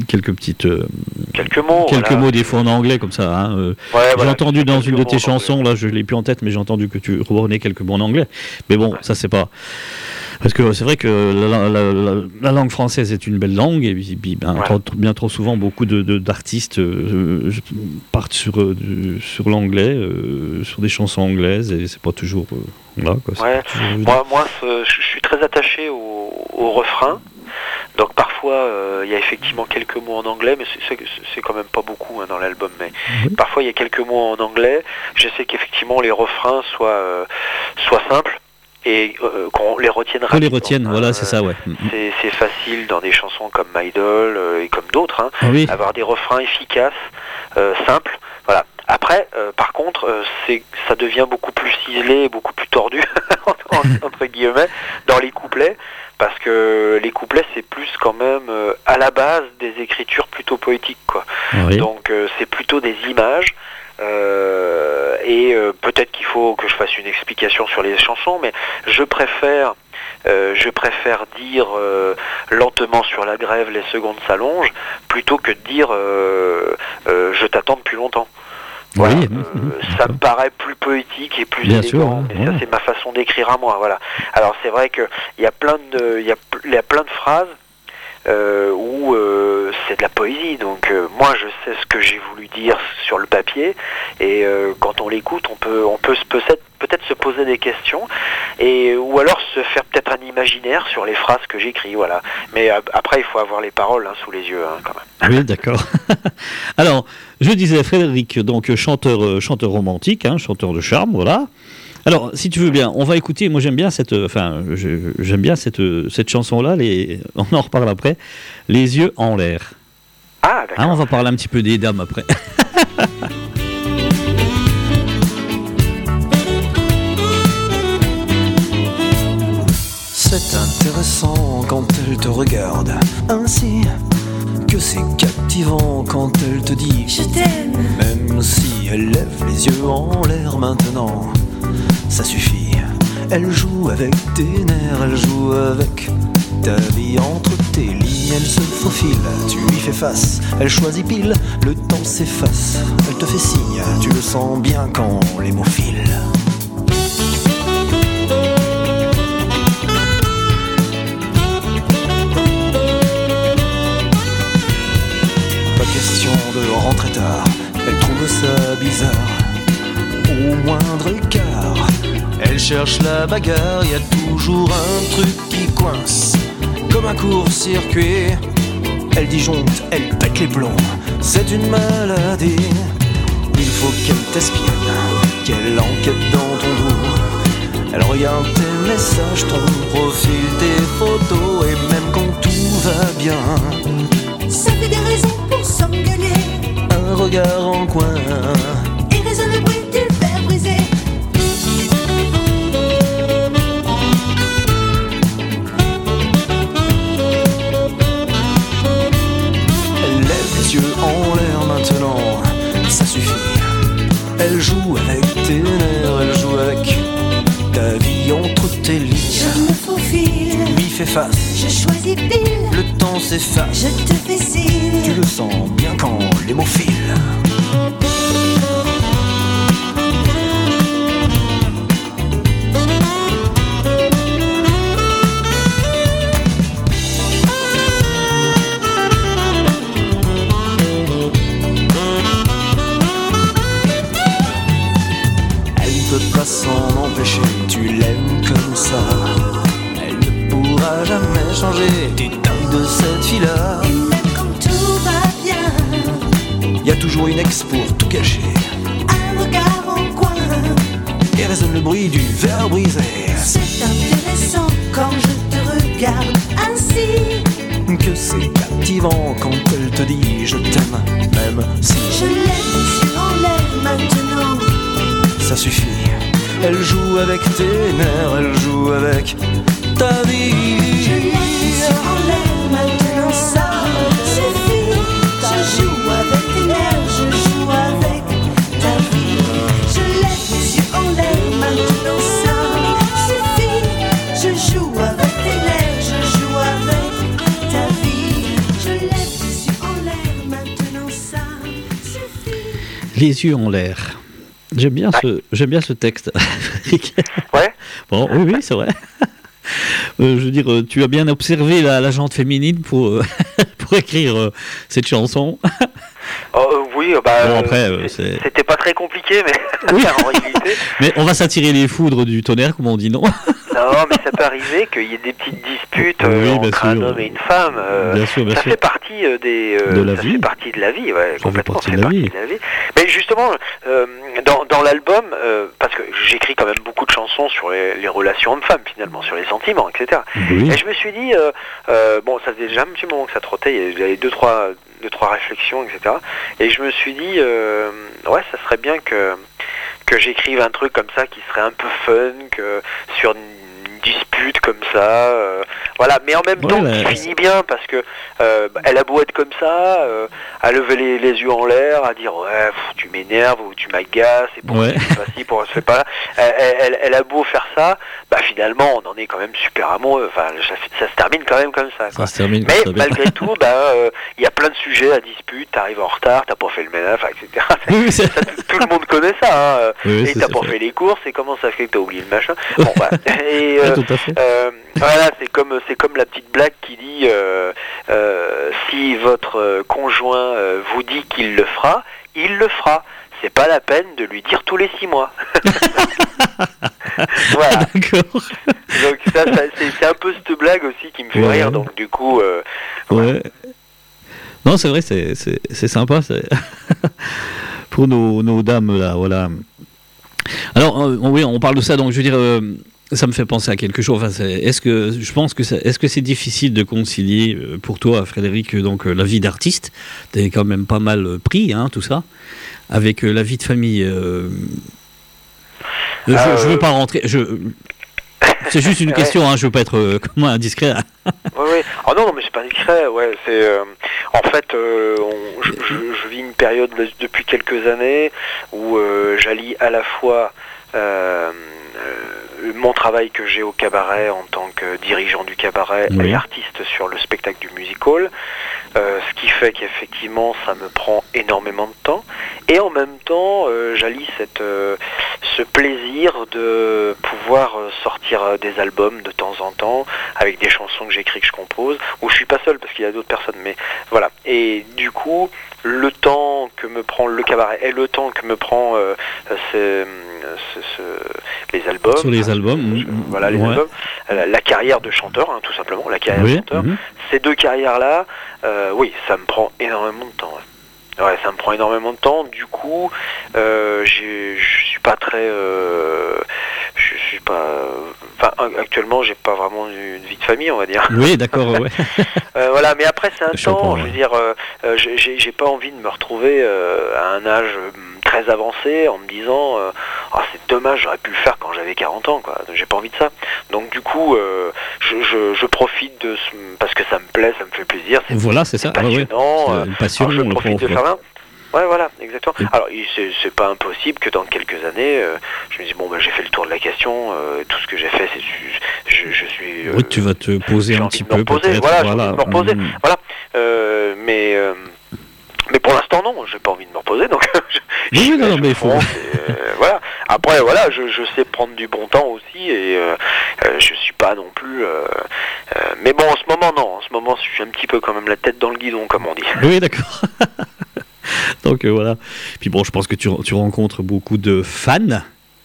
[SPEAKER 2] mots des fois en anglais comme ça, hein, j'ai entendu dans une de tes chansons, là je l'ai plus en tête, mais j'ai entendu que tu reprenais quelques mots en anglais, mais ça c'est pas, parce que c'est vrai que la langue française est une belle langue, et puis bien trop souvent beaucoup d'artistes partent sur l'anglais, sur des chansons anglaises, et c'est pas toujours là, quoi.
[SPEAKER 5] Moi je suis très attaché au refrain. Donc parfois il y a effectivement quelques mots en anglais, mais c'est quand même pas beaucoup, hein, dans l'album. Mais parfois il y a quelques mots en anglais. J'essaie qu'effectivement les refrains soient simples et qu'on les retienne rapidement.
[SPEAKER 2] Qu'on les retienne, voilà, c'est ça, ouais.
[SPEAKER 5] C'est facile dans des chansons comme My Doll et comme d'autres, hein, avoir des refrains efficaces, simples. Voilà. Après, par contre, ça devient beaucoup plus ciselé, beaucoup plus tordu, entre guillemets, dans les couplets, parce que les couplets, c'est plus quand même, à la base, des écritures plutôt poétiques, quoi. Donc, c'est plutôt des images, et peut-être qu'il faut que je fasse une explication sur les chansons, mais je préfère dire lentement sur la grève, les secondes s'allongent, plutôt que de dire je t'attends depuis longtemps. Voilà. Ça me paraît plus poétique et plus élégant, et ça c'est ma façon d'écrire à moi. Voilà. Alors c'est vrai que il y a plein de phrases où c'est de la poésie, donc moi je sais ce que j'ai voulu dire sur le papier, et quand on l'écoute on peut peut-être se poser des questions, ou alors se faire peut-être un imaginaire sur les phrases que j'écris, voilà. Mais après il faut avoir les paroles, hein, sous les yeux, hein, quand même.
[SPEAKER 2] Oui, d'accord. Alors, je disais Frédéric, donc chanteur romantique, hein, chanteur de charme, voilà. Alors, si tu veux bien, on va écouter. Moi, j'aime bien cette chanson-là. On en reparle après. Les yeux en l'air.
[SPEAKER 5] Ah, d'accord.
[SPEAKER 2] On va parler un petit peu des dames après.
[SPEAKER 1] C'est intéressant quand elle te regarde ainsi, que c'est captivant quand elle te dit
[SPEAKER 6] je t'aime.
[SPEAKER 1] Même si elle lève les yeux en l'air maintenant, ça suffit. Elle joue avec tes nerfs, elle joue avec ta vie entre tes lignes. Elle se faufile, tu lui fais face, elle choisit pile, le temps s'efface. Elle te fait signe, tu le sens bien quand les mots filent. Question de rentrer tard, elle trouve ça bizarre. Au moindre écart, elle cherche la bagarre. Y a toujours un truc qui coince, comme un court-circuit. Elle disjoncte, elle pète les plombs, c'est une maladie. Il faut qu'elle t'espionne, qu'elle enquête dans ton dos. Elle regarde tes messages, ton profil, tes photos. Et même quand tout va bien,
[SPEAKER 6] Ça fait des raisons pour s'engueuler.
[SPEAKER 1] un regard en coin,
[SPEAKER 6] Et résonne le bruit du verre brisé.
[SPEAKER 1] elle lève les yeux en l'air maintenant, ça suffit. Elle joue avec tes nerfs, elle joue avec ta vie entre tes lignes.
[SPEAKER 6] Je me faufile,
[SPEAKER 1] Tu lui fais face,
[SPEAKER 6] je choisis pile.
[SPEAKER 1] le temps s'efface.
[SPEAKER 6] Je te fais signe.
[SPEAKER 1] Tu le sens bien quand les mots filent. Elle ne peut pas s'en empêcher, tu l'aimes comme ça. Elle ne pourra jamais changer, t'es dingue de cette fille-là.
[SPEAKER 6] Et même quand tout va bien,
[SPEAKER 1] Y a toujours une ex pour tout cacher,
[SPEAKER 6] un regard en coin.
[SPEAKER 1] et résonne le bruit du verre brisé.
[SPEAKER 6] C'est intéressant quand je te regarde ainsi.
[SPEAKER 1] Que c'est captivant quand elle te dit je t'aime, même si
[SPEAKER 6] Je lève les yeux en l'air maintenant.
[SPEAKER 1] ça suffit. Elle joue avec tes nerfs, elle joue avec ta vie.
[SPEAKER 6] Je lève les yeux en l'air maintenant, ça suffit. Je joue avec tes nerfs, je joue avec ta vie. Je lève les yeux en l'air maintenant, ça suffit. Je joue avec tes nerfs, je joue avec ta vie. Je lève les yeux en l'air maintenant, ça suffit.
[SPEAKER 2] Les yeux en l'air. J'aime bien ce texte.
[SPEAKER 5] Ouais.
[SPEAKER 2] Bon, oui, c'est vrai. Je veux dire, tu as bien observé la jante féminine pour écrire cette chanson.
[SPEAKER 5] Oui,
[SPEAKER 2] Bon, après,
[SPEAKER 5] c'était pas très compliqué, mais
[SPEAKER 2] Oui.
[SPEAKER 5] en réalité.
[SPEAKER 2] Mais on va s'attirer les foudres du tonnerre, comme on dit, non?
[SPEAKER 5] Non, mais ça peut arriver qu'il y ait des petites disputes
[SPEAKER 2] Oui, bien
[SPEAKER 5] entre un
[SPEAKER 2] sûr.
[SPEAKER 5] homme et une femme.
[SPEAKER 2] Bien sûr, bien
[SPEAKER 5] ça
[SPEAKER 2] sûr.
[SPEAKER 5] fait partie
[SPEAKER 2] De la
[SPEAKER 5] ça
[SPEAKER 2] vie.
[SPEAKER 5] fait partie de la vie, ouais,
[SPEAKER 2] fait
[SPEAKER 5] complètement.
[SPEAKER 2] partie
[SPEAKER 5] Ça
[SPEAKER 2] de
[SPEAKER 5] fait
[SPEAKER 2] la vie.
[SPEAKER 5] partie de la vie. Mais justement, dans l'album, parce que j'écris quand même beaucoup de chansons sur les relations hommes-femmes, finalement, sur les sentiments, etc.
[SPEAKER 2] Oui.
[SPEAKER 5] Et je me suis dit, bon, ça faisait déjà un petit moment que ça trottait, j'avais deux, trois réflexions, etc. Et je me suis dit, ouais, ça serait bien que j'écrive un truc comme ça qui serait un peu fun, que sur une dispute comme ça, voilà, mais en même temps
[SPEAKER 2] Ouais,
[SPEAKER 5] qui finit bien parce que elle a beau être comme ça, à lever les yeux en l'air, à dire ouais tu m'énerves ou tu m'agaces et pourquoi
[SPEAKER 2] Ouais.
[SPEAKER 5] tu fais pas ci, pourquoi tu fais pas là, elle a beau faire ça, bah finalement on en est quand même super amoureux, enfin ça se termine quand même comme ça, quoi.
[SPEAKER 2] Ça se termine
[SPEAKER 5] Mais
[SPEAKER 2] comme ça, bien.
[SPEAKER 5] malgré tout, il y a plein de sujets à dispute, t'arrives en retard, t'as pas fait le ménage, enfin, etc.
[SPEAKER 2] Oui,
[SPEAKER 5] Ça, tout le monde connaît ça, hein.
[SPEAKER 2] Oui,
[SPEAKER 5] Et
[SPEAKER 2] c'est
[SPEAKER 5] t'as
[SPEAKER 2] ça,
[SPEAKER 5] pas
[SPEAKER 2] c'est
[SPEAKER 5] fait les courses, et comment ça fait que t'as oublié le machin. Bon, bah, et,
[SPEAKER 2] Ouais, tout à fait.
[SPEAKER 5] voilà, c'est comme la petite blague qui dit si votre conjoint vous dit qu'il le fera, il le fera. C'est pas la peine de lui dire tous les 6 mois. Voilà.
[SPEAKER 2] D'accord.
[SPEAKER 5] Donc ça c'est un peu cette blague aussi qui me fait
[SPEAKER 2] Ouais.
[SPEAKER 5] rire. Donc du coup,
[SPEAKER 2] Ouais. Non, c'est vrai, c'est sympa. Pour nos dames, là, voilà. Alors, oui, on parle de ça, donc je veux dire, ça me fait penser à quelque chose. Enfin, est-ce que c'est difficile de concilier pour toi, Frédéric, donc la vie d'artiste, t'es quand même pas mal pris, hein, tout ça, avec la vie de famille. Je veux pas rentrer. c'est juste une question, hein, je veux pas être comment indiscret.
[SPEAKER 5] Oui. Oh non, mais c'est pas discret. Ouais, c'est en fait, je vis une période depuis quelques années où j'allie à la fois mon travail que j'ai au cabaret en tant que dirigeant du cabaret et artiste sur le spectacle du music-hall, ce qui fait qu'effectivement ça me prend énormément de temps, et en même temps j'allie ce plaisir de pouvoir sortir des albums de temps en temps avec des chansons que j'écris, que je compose, où je suis pas seul parce qu'il y a d'autres personnes, mais voilà, et du coup le temps que me prend le cabaret et le temps que me prend les albums,
[SPEAKER 2] sur les albums,
[SPEAKER 5] voilà, les albums, la carrière de chanteur, hein, tout simplement, la carrière de chanteur, ces deux carrières-là, oui, ça me prend énormément de temps. Ouais, ça me prend énormément de temps. Du coup, je suis pas très, je suis pas, enfin, actuellement, j'ai pas vraiment une vie de famille, on va dire.
[SPEAKER 2] Oui, d'accord, ouais.
[SPEAKER 5] Voilà, mais après, c'est un
[SPEAKER 2] Je
[SPEAKER 5] temps.
[SPEAKER 2] comprends,
[SPEAKER 5] Je veux dire, j'ai pas envie de me retrouver à un âge très avancé en me disant, c'est dommage, j'aurais pu le faire quand j'avais 40 ans, quoi. J'ai pas envie de ça. Donc du coup, je profite parce que ça me plaît, ça me fait plaisir.
[SPEAKER 2] Voilà, c'est ça.
[SPEAKER 5] Passionnant.
[SPEAKER 2] Une passion,
[SPEAKER 5] je profite de faire ça. Ouais, voilà, exactement. Alors, c'est pas impossible que dans quelques années, je me dis, bon, j'ai fait le tour de la question, tout ce que j'ai fait, je suis...
[SPEAKER 2] oui, tu vas te poser un petit peu, peut-être.
[SPEAKER 5] Voilà. Voilà. Mais pour l'instant, non, j'ai pas envie de me reposer, donc...
[SPEAKER 2] mais il faut...
[SPEAKER 5] voilà. Après, voilà, je sais prendre du bon temps aussi, et je suis pas non plus... mais bon, en ce moment, non. En ce moment, je suis un petit peu quand même la tête dans le guidon, comme on dit.
[SPEAKER 2] Oui, d'accord. Donc voilà. Puis bon, je pense que tu rencontres beaucoup de fans.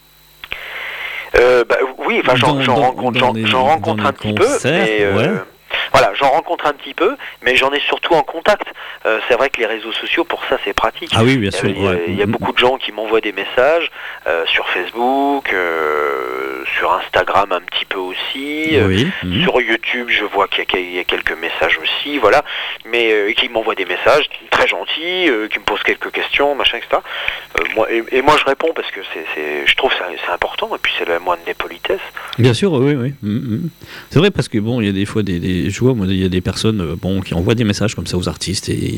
[SPEAKER 5] Oui, enfin, j'en rencontre un petit peu, mais voilà, j'en rencontre un petit peu, mais j'en ai surtout en contact. C'est vrai que les réseaux sociaux, pour ça, c'est pratique.
[SPEAKER 2] Ah oui, bien sûr.
[SPEAKER 5] Il y a beaucoup de gens qui m'envoient des messages sur Facebook, sur Instagram un petit peu aussi, sur YouTube, je vois qu'il y a quelques messages aussi, voilà, mais qui m'envoient des messages très gentils, qui me posent quelques questions, machin, etc. Moi je réponds parce que je trouve que c'est important, et puis c'est la moindre des politesses.
[SPEAKER 2] Bien sûr, oui. C'est vrai, parce que bon, il y a des fois je vois, il y a des personnes qui envoient des messages comme ça aux artistes, et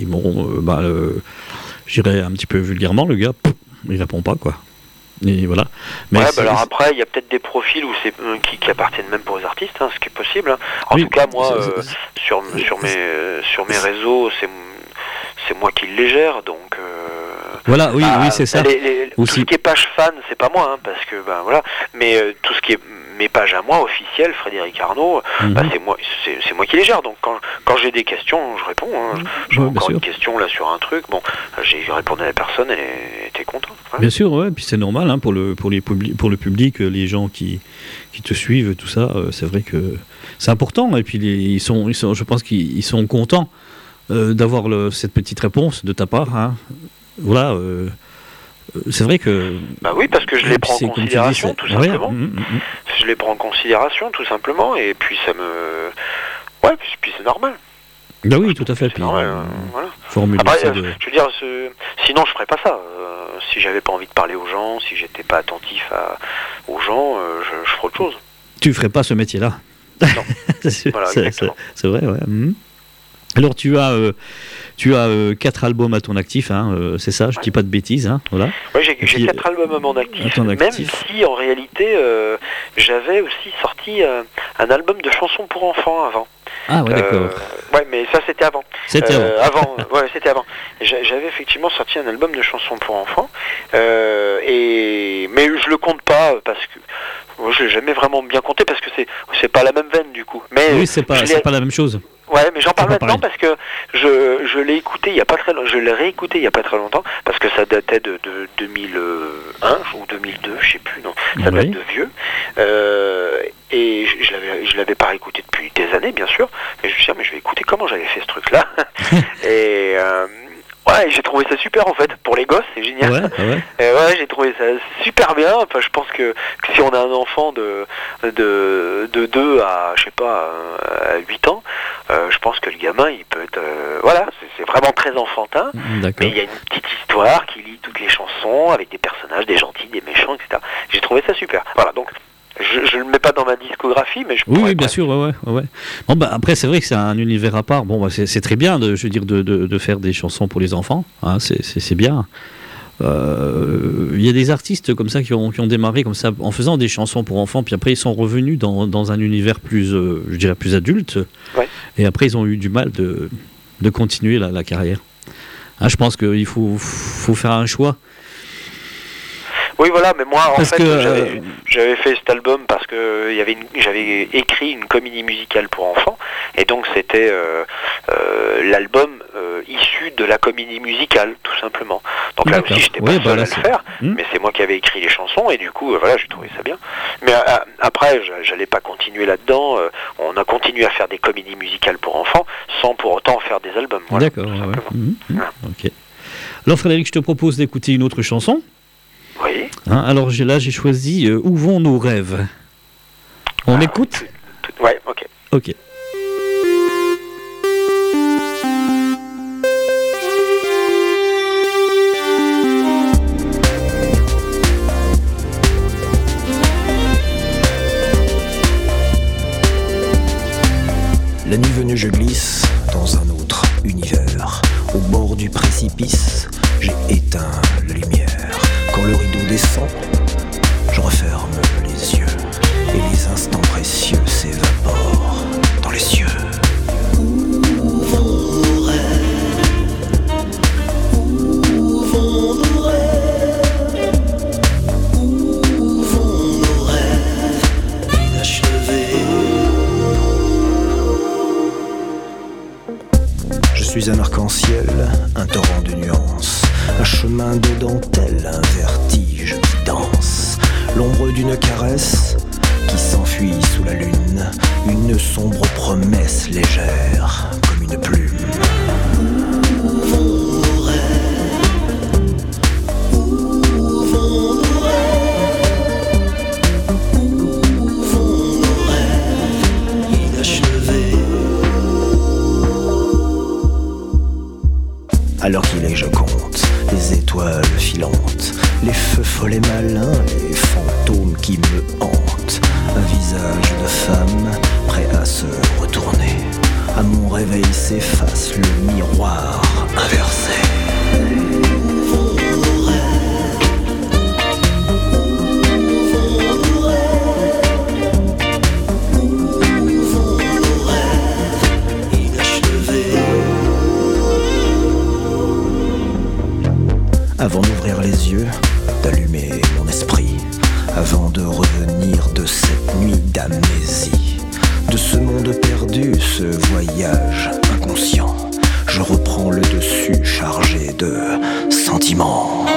[SPEAKER 2] je dirais un petit peu vulgairement, le gars, il répond pas, quoi. Et voilà. Mais
[SPEAKER 5] alors après, il y a peut-être des profils où qui appartiennent même pas aux artistes, hein, ce qui est possible. Hein. En tout cas, moi, sur mes réseaux, c'est moi qui les gère, donc...
[SPEAKER 2] voilà, oui, c'est ça.
[SPEAKER 5] Tout ce qui est page fan, c'est pas moi, hein, parce que voilà. Mais tout ce qui est mes pages à moi officielles, Frédéric Arnaud, c'est moi qui les gère. Donc quand j'ai des questions, je réponds. Hein. J'ai encore une question là sur un truc. Bon, j'ai répondu à la personne, elle était contente. Ouais.
[SPEAKER 2] Bien sûr, ouais. Puis c'est normal, hein, pour le public, les gens qui te suivent, tout ça. C'est vrai que c'est important. Et puis je pense qu'ils sont contents d'avoir cette petite réponse de ta part. Hein. Voilà. C'est vrai que...
[SPEAKER 5] oui, parce que je les prends en considération, tout simplement. Je les prends en considération, tout simplement, et puis ça me... Ouais, puis c'est normal.
[SPEAKER 2] Bah oui, tout à fait. Puis,
[SPEAKER 5] normal, voilà.
[SPEAKER 2] Après,
[SPEAKER 5] je veux dire, sinon je ferais pas ça. Si j'avais pas envie de parler aux gens, si j'étais pas attentif aux gens, je ferais autre chose.
[SPEAKER 2] Tu ferais pas ce métier-là.
[SPEAKER 5] Non.
[SPEAKER 2] Voilà, c'est vrai, ouais. Alors tu as 4 albums à ton actif, hein, c'est ça, je dis pas de bêtises, hein, voilà.
[SPEAKER 5] Oui, j'ai 4 albums à mon actif, même si en réalité j'avais aussi sorti un album de chansons pour enfants avant.
[SPEAKER 2] Ah ouais, d'accord.
[SPEAKER 5] Ouais, mais ça c'était avant.
[SPEAKER 2] C'était avant.
[SPEAKER 5] Ouais, c'était avant. J'avais effectivement sorti un album de chansons pour enfants, mais je le compte pas parce que je l'ai jamais vraiment bien compté, parce que c'est pas la même veine du coup. Mais
[SPEAKER 2] oui, c'est pas la même chose.
[SPEAKER 5] Ouais, mais j'en parle maintenant parce que je l'ai écouté il y a pas très longtemps, je l'ai réécouté il y a pas très longtemps, parce que ça datait de 2001 ou 2002, je sais plus, non, ça date de vieux. Et je l'avais pas réécouté depuis des années, bien sûr, mais je me suis dit, mais je vais écouter comment j'avais fait ce truc-là. Et ouais, j'ai trouvé ça super en fait, pour les gosses, c'est génial. Ouais, j'ai trouvé ça super bien. Enfin, je pense que si on a un enfant de 2 à, je sais pas, à 8 ans, je pense que le gamin, il peut être... voilà, c'est vraiment très enfantin, mais il y a une petite histoire qui lie toutes les chansons, avec des personnages, des gentils, des méchants, etc. J'ai trouvé ça super. Voilà, donc, je le mets pas dans ma discographie, mais je
[SPEAKER 2] Oui,
[SPEAKER 5] pourrais
[SPEAKER 2] bien
[SPEAKER 5] presque.
[SPEAKER 2] sûr, ouais. Bon, après, c'est vrai que c'est un univers à part. Bon, c'est très bien, de faire des chansons pour les enfants. Hein, c'est bien. Il y a des artistes comme ça qui ont démarré comme ça en faisant des chansons pour enfants, puis après ils sont revenus dans un univers plus, je dirais, plus adulte.
[SPEAKER 5] Ouais.
[SPEAKER 2] Et après ils ont eu du mal de continuer la carrière. Hein, je pense qu'il faut faire un choix.
[SPEAKER 5] Oui, voilà, mais moi, en
[SPEAKER 2] Parce
[SPEAKER 5] fait,
[SPEAKER 2] que,
[SPEAKER 5] j'avais fait cet album parce que j'avais écrit une comédie musicale pour enfants, et donc c'était l'album issu de la comédie musicale, tout simplement. Donc là
[SPEAKER 2] D'accord.
[SPEAKER 5] aussi, j'étais
[SPEAKER 2] Ouais,
[SPEAKER 5] pas seul
[SPEAKER 2] là,
[SPEAKER 5] à
[SPEAKER 2] c'est-
[SPEAKER 5] le faire,
[SPEAKER 2] Hmm.
[SPEAKER 5] mais c'est moi qui avais écrit les chansons, et du coup, voilà, j'ai trouvé ça bien. Mais après, j'allais pas continuer là-dedans. On a continué à faire des comédies musicales pour enfants, sans pour autant faire des albums. Voilà,
[SPEAKER 2] D'accord,
[SPEAKER 5] tout
[SPEAKER 2] ouais.
[SPEAKER 5] simplement. Voilà.
[SPEAKER 2] Ok. Alors Frédéric, je te propose d'écouter une autre chanson.
[SPEAKER 5] Oui.
[SPEAKER 2] Hein, alors j'ai choisi Où vont nos rêves. On écoute.
[SPEAKER 5] Ouais, ok.
[SPEAKER 2] Ok.
[SPEAKER 4] La nuit venue, je glisse dans un autre univers. Au bord du précipice, j'ai éteint la lumière. Quand le rideau descend, je referme les yeux. Et les instants précieux s'évaporent dans les cieux. Je suis un arc-en-ciel, un torrent de nuances, un chemin de dentelle, un vertige qui danse, l'ombre d'une caresse qui s'enfuit sous la lune, une sombre promesse légère comme une plume. Alors qu'il est, je compte les étoiles filantes, les feux folles et malins, les fantômes qui me hantent. Un visage de femme prêt à se retourner. À mon réveil s'efface le miroir inversé. Avant d'ouvrir les yeux, d'allumer mon esprit, avant de revenir de cette nuit d'amnésie, de ce monde perdu, ce voyage inconscient, je reprends le dessus chargé de sentiments.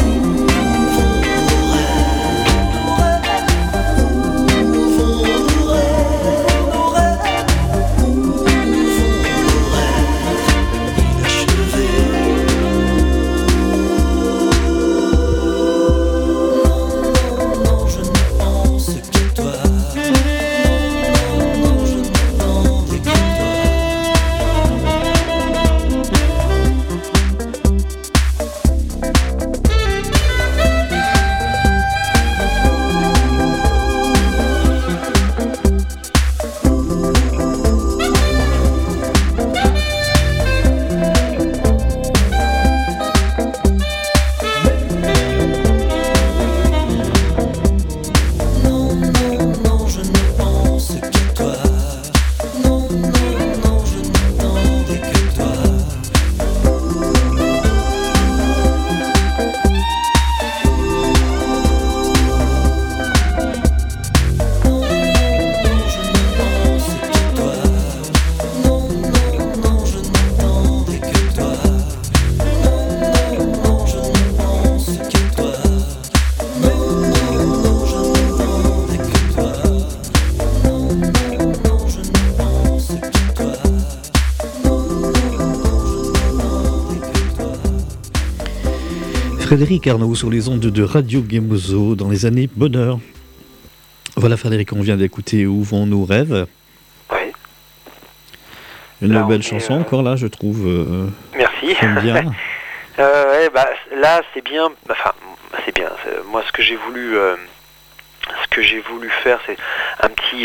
[SPEAKER 2] Frédéric Arnaud sur les ondes de Radio Gemozo dans les années bonheur. Voilà Frédéric, on vient d'écouter Où vont nos rêves.
[SPEAKER 5] Oui.
[SPEAKER 2] Une
[SPEAKER 5] Là, on
[SPEAKER 2] belle
[SPEAKER 5] est,
[SPEAKER 2] chanson encore là, je trouve.
[SPEAKER 5] Merci.
[SPEAKER 2] J'aime bien.
[SPEAKER 5] Ouais, bah, là, c'est bien. Enfin, c'est bien. Moi, ce que j'ai voulu que j'ai voulu faire, c'est un petit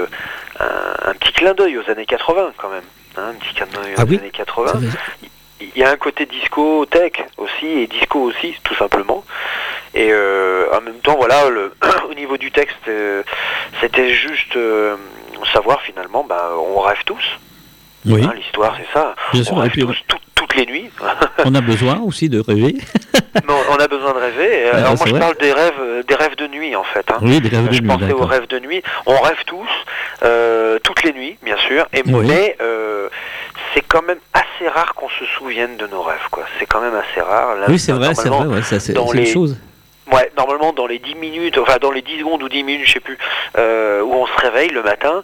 [SPEAKER 5] clin d'œil aux années 80 quand même. Un petit clin d'œil aux années 80. Il y a un côté discothèque aussi, et disco aussi, tout simplement. Et en même temps, voilà, au niveau du texte, c'était juste savoir finalement, on rêve tous.
[SPEAKER 2] Oui.
[SPEAKER 5] Hein, l'histoire, c'est ça.
[SPEAKER 2] Bien sûr,
[SPEAKER 5] on rêve
[SPEAKER 2] et puis,
[SPEAKER 5] tous, toutes les nuits.
[SPEAKER 2] On a besoin aussi de rêver.
[SPEAKER 5] Non, on a besoin de rêver. Alors moi, je parle des rêves de nuit, en fait. Hein.
[SPEAKER 2] Oui, des rêves de nuit,
[SPEAKER 5] je pensais
[SPEAKER 2] d'accord.
[SPEAKER 5] aux rêves de nuit. On rêve tous, toutes les nuits, bien sûr.
[SPEAKER 2] Oui.
[SPEAKER 5] Mais c'est quand même assez rare qu'on se souvienne de nos rêves, quoi. C'est quand même assez rare. Là,
[SPEAKER 2] Oui, c'est vrai, ouais, ça, c'est une chose.
[SPEAKER 5] Ouais, normalement dans les 10 minutes, enfin dans les 10 secondes ou 10 minutes, je sais plus, où on se réveille le matin,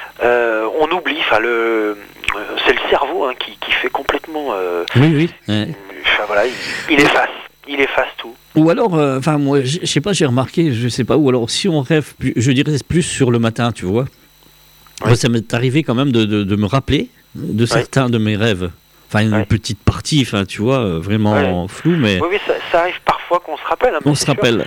[SPEAKER 5] on oublie, c'est le cerveau qui fait complètement...
[SPEAKER 2] Oui.
[SPEAKER 5] Enfin voilà, il efface tout.
[SPEAKER 2] Ou alors, moi, je sais pas, j'ai remarqué, je sais pas, ou alors si on rêve, je dirais plus sur le matin, tu vois.
[SPEAKER 5] Oui.
[SPEAKER 2] Moi, ça m'est arrivé quand même de me rappeler de certains de mes rêves. Enfin, une petite partie, tu vois, vraiment floue, mais...
[SPEAKER 5] Oui, ça arrive parfois qu'on se rappelle. Hein,
[SPEAKER 2] on se rappelle.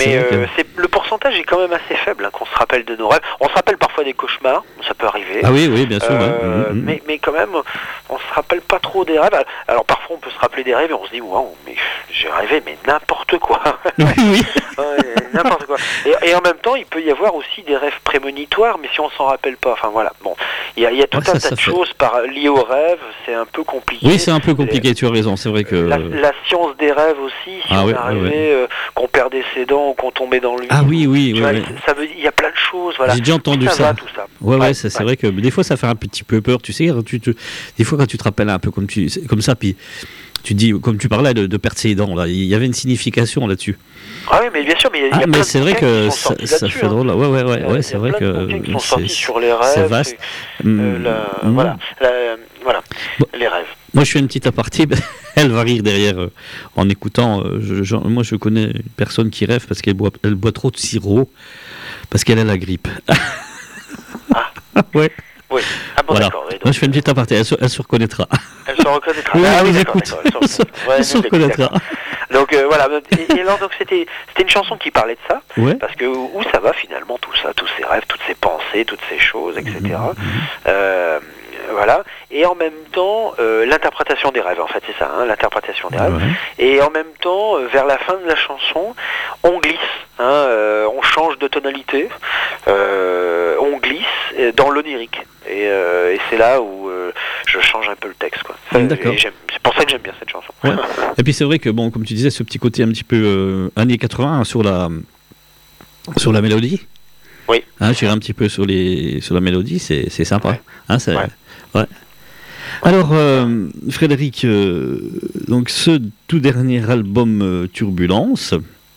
[SPEAKER 5] Le pourcentage est quand même assez faible, qu'on se rappelle de nos rêves. On se rappelle parfois des cauchemars, ça peut arriver.
[SPEAKER 2] Ah oui, bien sûr.
[SPEAKER 5] Mais quand même, on se rappelle pas trop des rêves. Alors parfois, on peut se rappeler des rêves et on se dit, waouh, mais j'ai rêvé, mais n'importe quoi.
[SPEAKER 2] Oui.
[SPEAKER 5] N'importe quoi. Et en même temps, il peut y avoir aussi des rêves prémonitoires, mais si on s'en rappelle pas, enfin voilà. Bon, il y a tout un tas de choses liées aux rêves, c'est un peu compliqué.
[SPEAKER 2] Oui, c'est un peu compliqué, tu as raison, c'est vrai que...
[SPEAKER 5] La science des rêves aussi, si on arrivait, qu'on perdait ses dents ou qu'on tombait dans le lit.
[SPEAKER 2] Ah oui.
[SPEAKER 5] Ça veut dire, il y a plein de choses, voilà.
[SPEAKER 2] J'ai déjà entendu ça.
[SPEAKER 5] Tout ça.
[SPEAKER 2] Ouais, c'est vrai que des fois ça fait un petit peu peur, tu sais, des fois quand tu te rappelles un peu comme ça, puis tu dis, comme tu parlais de perdre ses dents, là, il y avait une signification là-dessus.
[SPEAKER 5] Ah oui, mais bien sûr, mais il y a plein
[SPEAKER 2] c'est
[SPEAKER 5] de
[SPEAKER 2] vrai que
[SPEAKER 5] ça
[SPEAKER 2] fait drôle. Là. Ouais, c'est vrai que
[SPEAKER 5] qui sont sortis sur les rêves.
[SPEAKER 2] C'est vaste.
[SPEAKER 5] Voilà, les rêves.
[SPEAKER 2] Moi, je fais une petite aparté. Elle va rire derrière en écoutant. Moi, je connais une personne qui rêve parce qu'elle boit trop de sirop parce qu'elle a la grippe.
[SPEAKER 5] Ah.
[SPEAKER 2] Ouais.
[SPEAKER 5] Oui. Ah bon,
[SPEAKER 2] voilà.
[SPEAKER 5] D'accord. Oui, donc,
[SPEAKER 2] moi, je fais une petite aparté. Elle se reconnaîtra.
[SPEAKER 5] Elle se reconnaîtra.
[SPEAKER 2] Oui,
[SPEAKER 5] ah oui,
[SPEAKER 2] écoute. Elle se reconnaîtra.
[SPEAKER 5] Donc voilà. Et alors, donc c'était une chanson qui parlait de ça.
[SPEAKER 2] Ouais.
[SPEAKER 5] Parce que où ça va finalement tout ça, tous ces rêves, toutes ces pensées, toutes ces choses, etc. Voilà, et en même temps, l'interprétation des rêves, en fait, c'est ça, l'interprétation des rêves. Ouais. Et en même temps, vers la fin de la chanson, on glisse, on change de tonalité, on glisse dans l'onirique. Et c'est là où je change un peu le texte, quoi.
[SPEAKER 2] D'accord.
[SPEAKER 5] C'est pour ça que j'aime bien cette chanson.
[SPEAKER 2] Ouais. Et puis c'est vrai que, bon, comme tu disais, ce petit côté un petit peu années 80 sur la mélodie.
[SPEAKER 5] Oui.
[SPEAKER 2] J'irai un petit peu sur la mélodie, c'est sympa.
[SPEAKER 5] Ouais.
[SPEAKER 2] Ouais. Alors, Frédéric, donc ce tout dernier album Turbulence.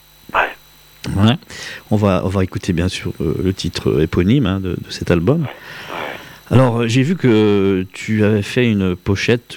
[SPEAKER 2] Ouais. On va écouter bien sûr le titre éponyme de cet album. Ouais. Alors, j'ai vu que tu avais fait une pochette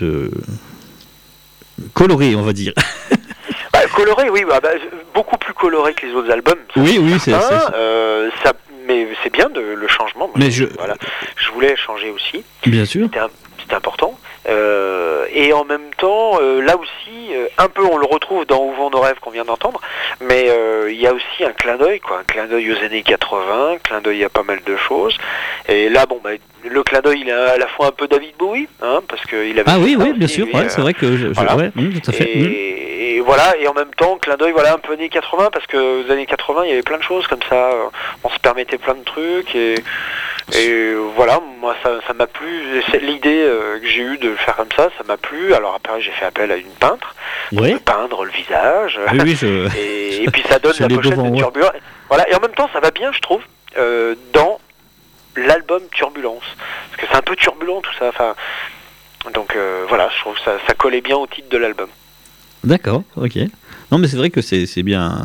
[SPEAKER 2] colorée, on va dire.
[SPEAKER 5] Colorée, oui, beaucoup plus colorée que les autres albums.
[SPEAKER 2] Oui, c'est
[SPEAKER 5] ça. Mais c'est bien le changement.
[SPEAKER 2] Mais
[SPEAKER 5] je voulais changer aussi.
[SPEAKER 2] Bien sûr.
[SPEAKER 5] C'était important. Et en même temps, là aussi, un peu on le retrouve dans Où vont nos rêves qu'on vient d'entendre, mais il y a aussi un clin d'œil, un clin d'œil aux années 80, un clin d'œil à pas mal de choses. Et là, le clin d'œil, il est à la fois un peu David Bowie, parce qu'il avait.
[SPEAKER 2] Ah oui, bien sûr, c'est vrai que
[SPEAKER 5] voilà.
[SPEAKER 2] Tout à fait.
[SPEAKER 5] Et voilà, et en même temps, clin d'œil, un peu années 80, parce que aux années 80, il y avait plein de choses comme ça, on se permettait plein de trucs, et voilà, moi ça m'a plu, l'idée que j'ai eue de le faire comme ça m'a plu. Alors après j'ai fait appel à une peintre pour me peindre le visage, et puis ça donne la pochette de Turbulence. Voilà, et en même temps ça va bien, je trouve, dans l'album Turbulence, parce que c'est un peu turbulent tout ça, donc voilà, je trouve que ça collait bien au titre de l'album.
[SPEAKER 2] D'accord, ok. Non mais c'est vrai que c'est bien...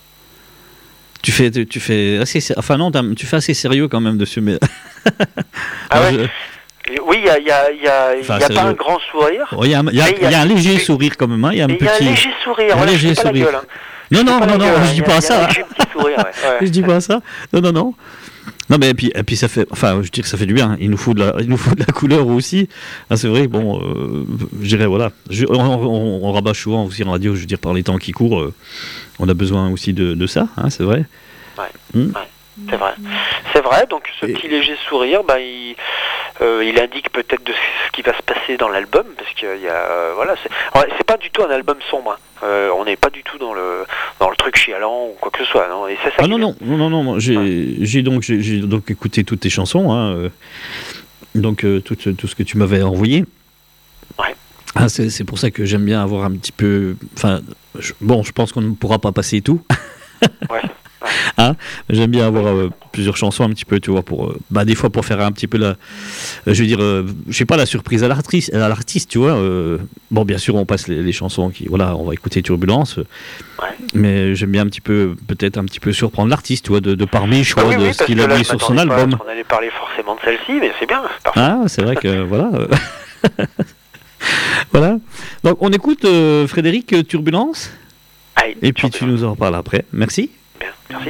[SPEAKER 2] Tu fais assez... Enfin non, tu fais assez sérieux quand même dessus, mais...
[SPEAKER 5] Oui, il y a pas un grand sourire.
[SPEAKER 2] Il y a un léger sourire quand même, il y a un
[SPEAKER 5] léger sourire,
[SPEAKER 2] un léger sourire. Non, je dis pas ça. Je dis pas ça. Non. Non mais et puis ça fait, enfin je dis que ça fait du bien. Il nous faut de la couleur aussi. C'est vrai. Bon, je dirais voilà. On rabâche souvent aussi en radio. Je veux dire par les temps qui courent, on a besoin aussi de ça. C'est vrai.
[SPEAKER 5] Ouais. C'est vrai, donc ce petit léger sourire, il indique peut-être de ce qui va se passer dans l'album, parce qu'il y a, c'est pas du tout un album sombre, hein. On n'est pas du tout dans le truc chialant ou quoi que ce soit, non. Et c'est ça.
[SPEAKER 2] Non, j'ai donc écouté toutes tes chansons, hein, donc tout ce que tu m'avais envoyé.
[SPEAKER 5] Ouais.
[SPEAKER 2] Ah, c'est pour ça que j'aime bien avoir un petit peu, enfin, je pense qu'on ne pourra pas passer tout.
[SPEAKER 5] Ouais.
[SPEAKER 2] Hein, j'aime bien avoir plusieurs chansons un petit peu, tu vois, pour des fois pour faire un petit peu je sais pas, la surprise à l'artiste, tu vois. Bon, bien sûr, on passe les chansons on va écouter Turbulence, mais j'aime bien un petit peu, peut-être un petit peu surprendre l'artiste, tu vois, de par mes choix, de ce qu'il a mis sur son album.
[SPEAKER 5] On allait parler forcément de celle-ci, mais c'est bien, c'est parfait.
[SPEAKER 2] Ah, c'est vrai que voilà. Voilà. Donc on écoute Frédéric, Turbulence.
[SPEAKER 5] Allez,
[SPEAKER 2] et puis tu nous en reparles après. Merci.
[SPEAKER 5] Bien, merci.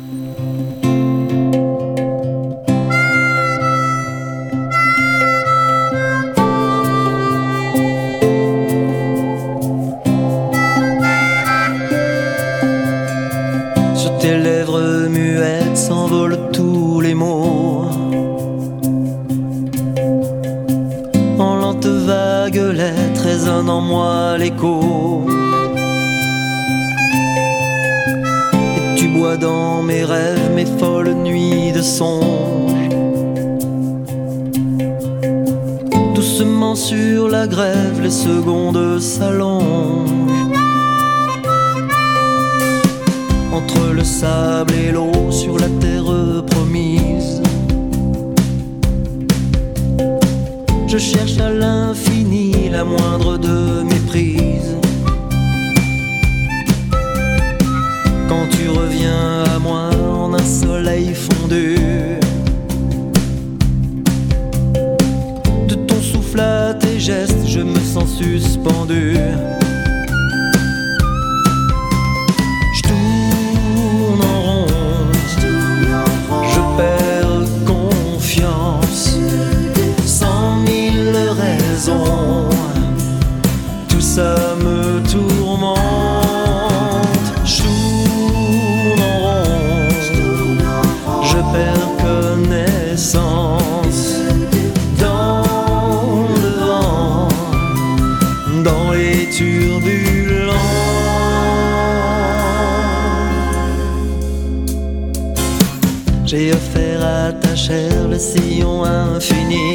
[SPEAKER 1] Sur tes lèvres muettes s'envolent tous les mots. En lente vague lettres résonne en moi l'écho. Bois dans mes rêves, mes folles nuits de songe. Doucement sur la grève, les secondes s'allongent. Entre le sable et l'eau, sur la terre promise, je cherche à l'infini la moindre de mes prises. Quand tu reviens à moi en un soleil fondu, de ton souffle à tes gestes, je me sens suspendu. Je tourne en rond, je perds confiance. 100 000 raisons, tout ça me tourmente. Perds connaissance dans le vent, dans les turbulences. J'ai offert à ta chair le sillon infini.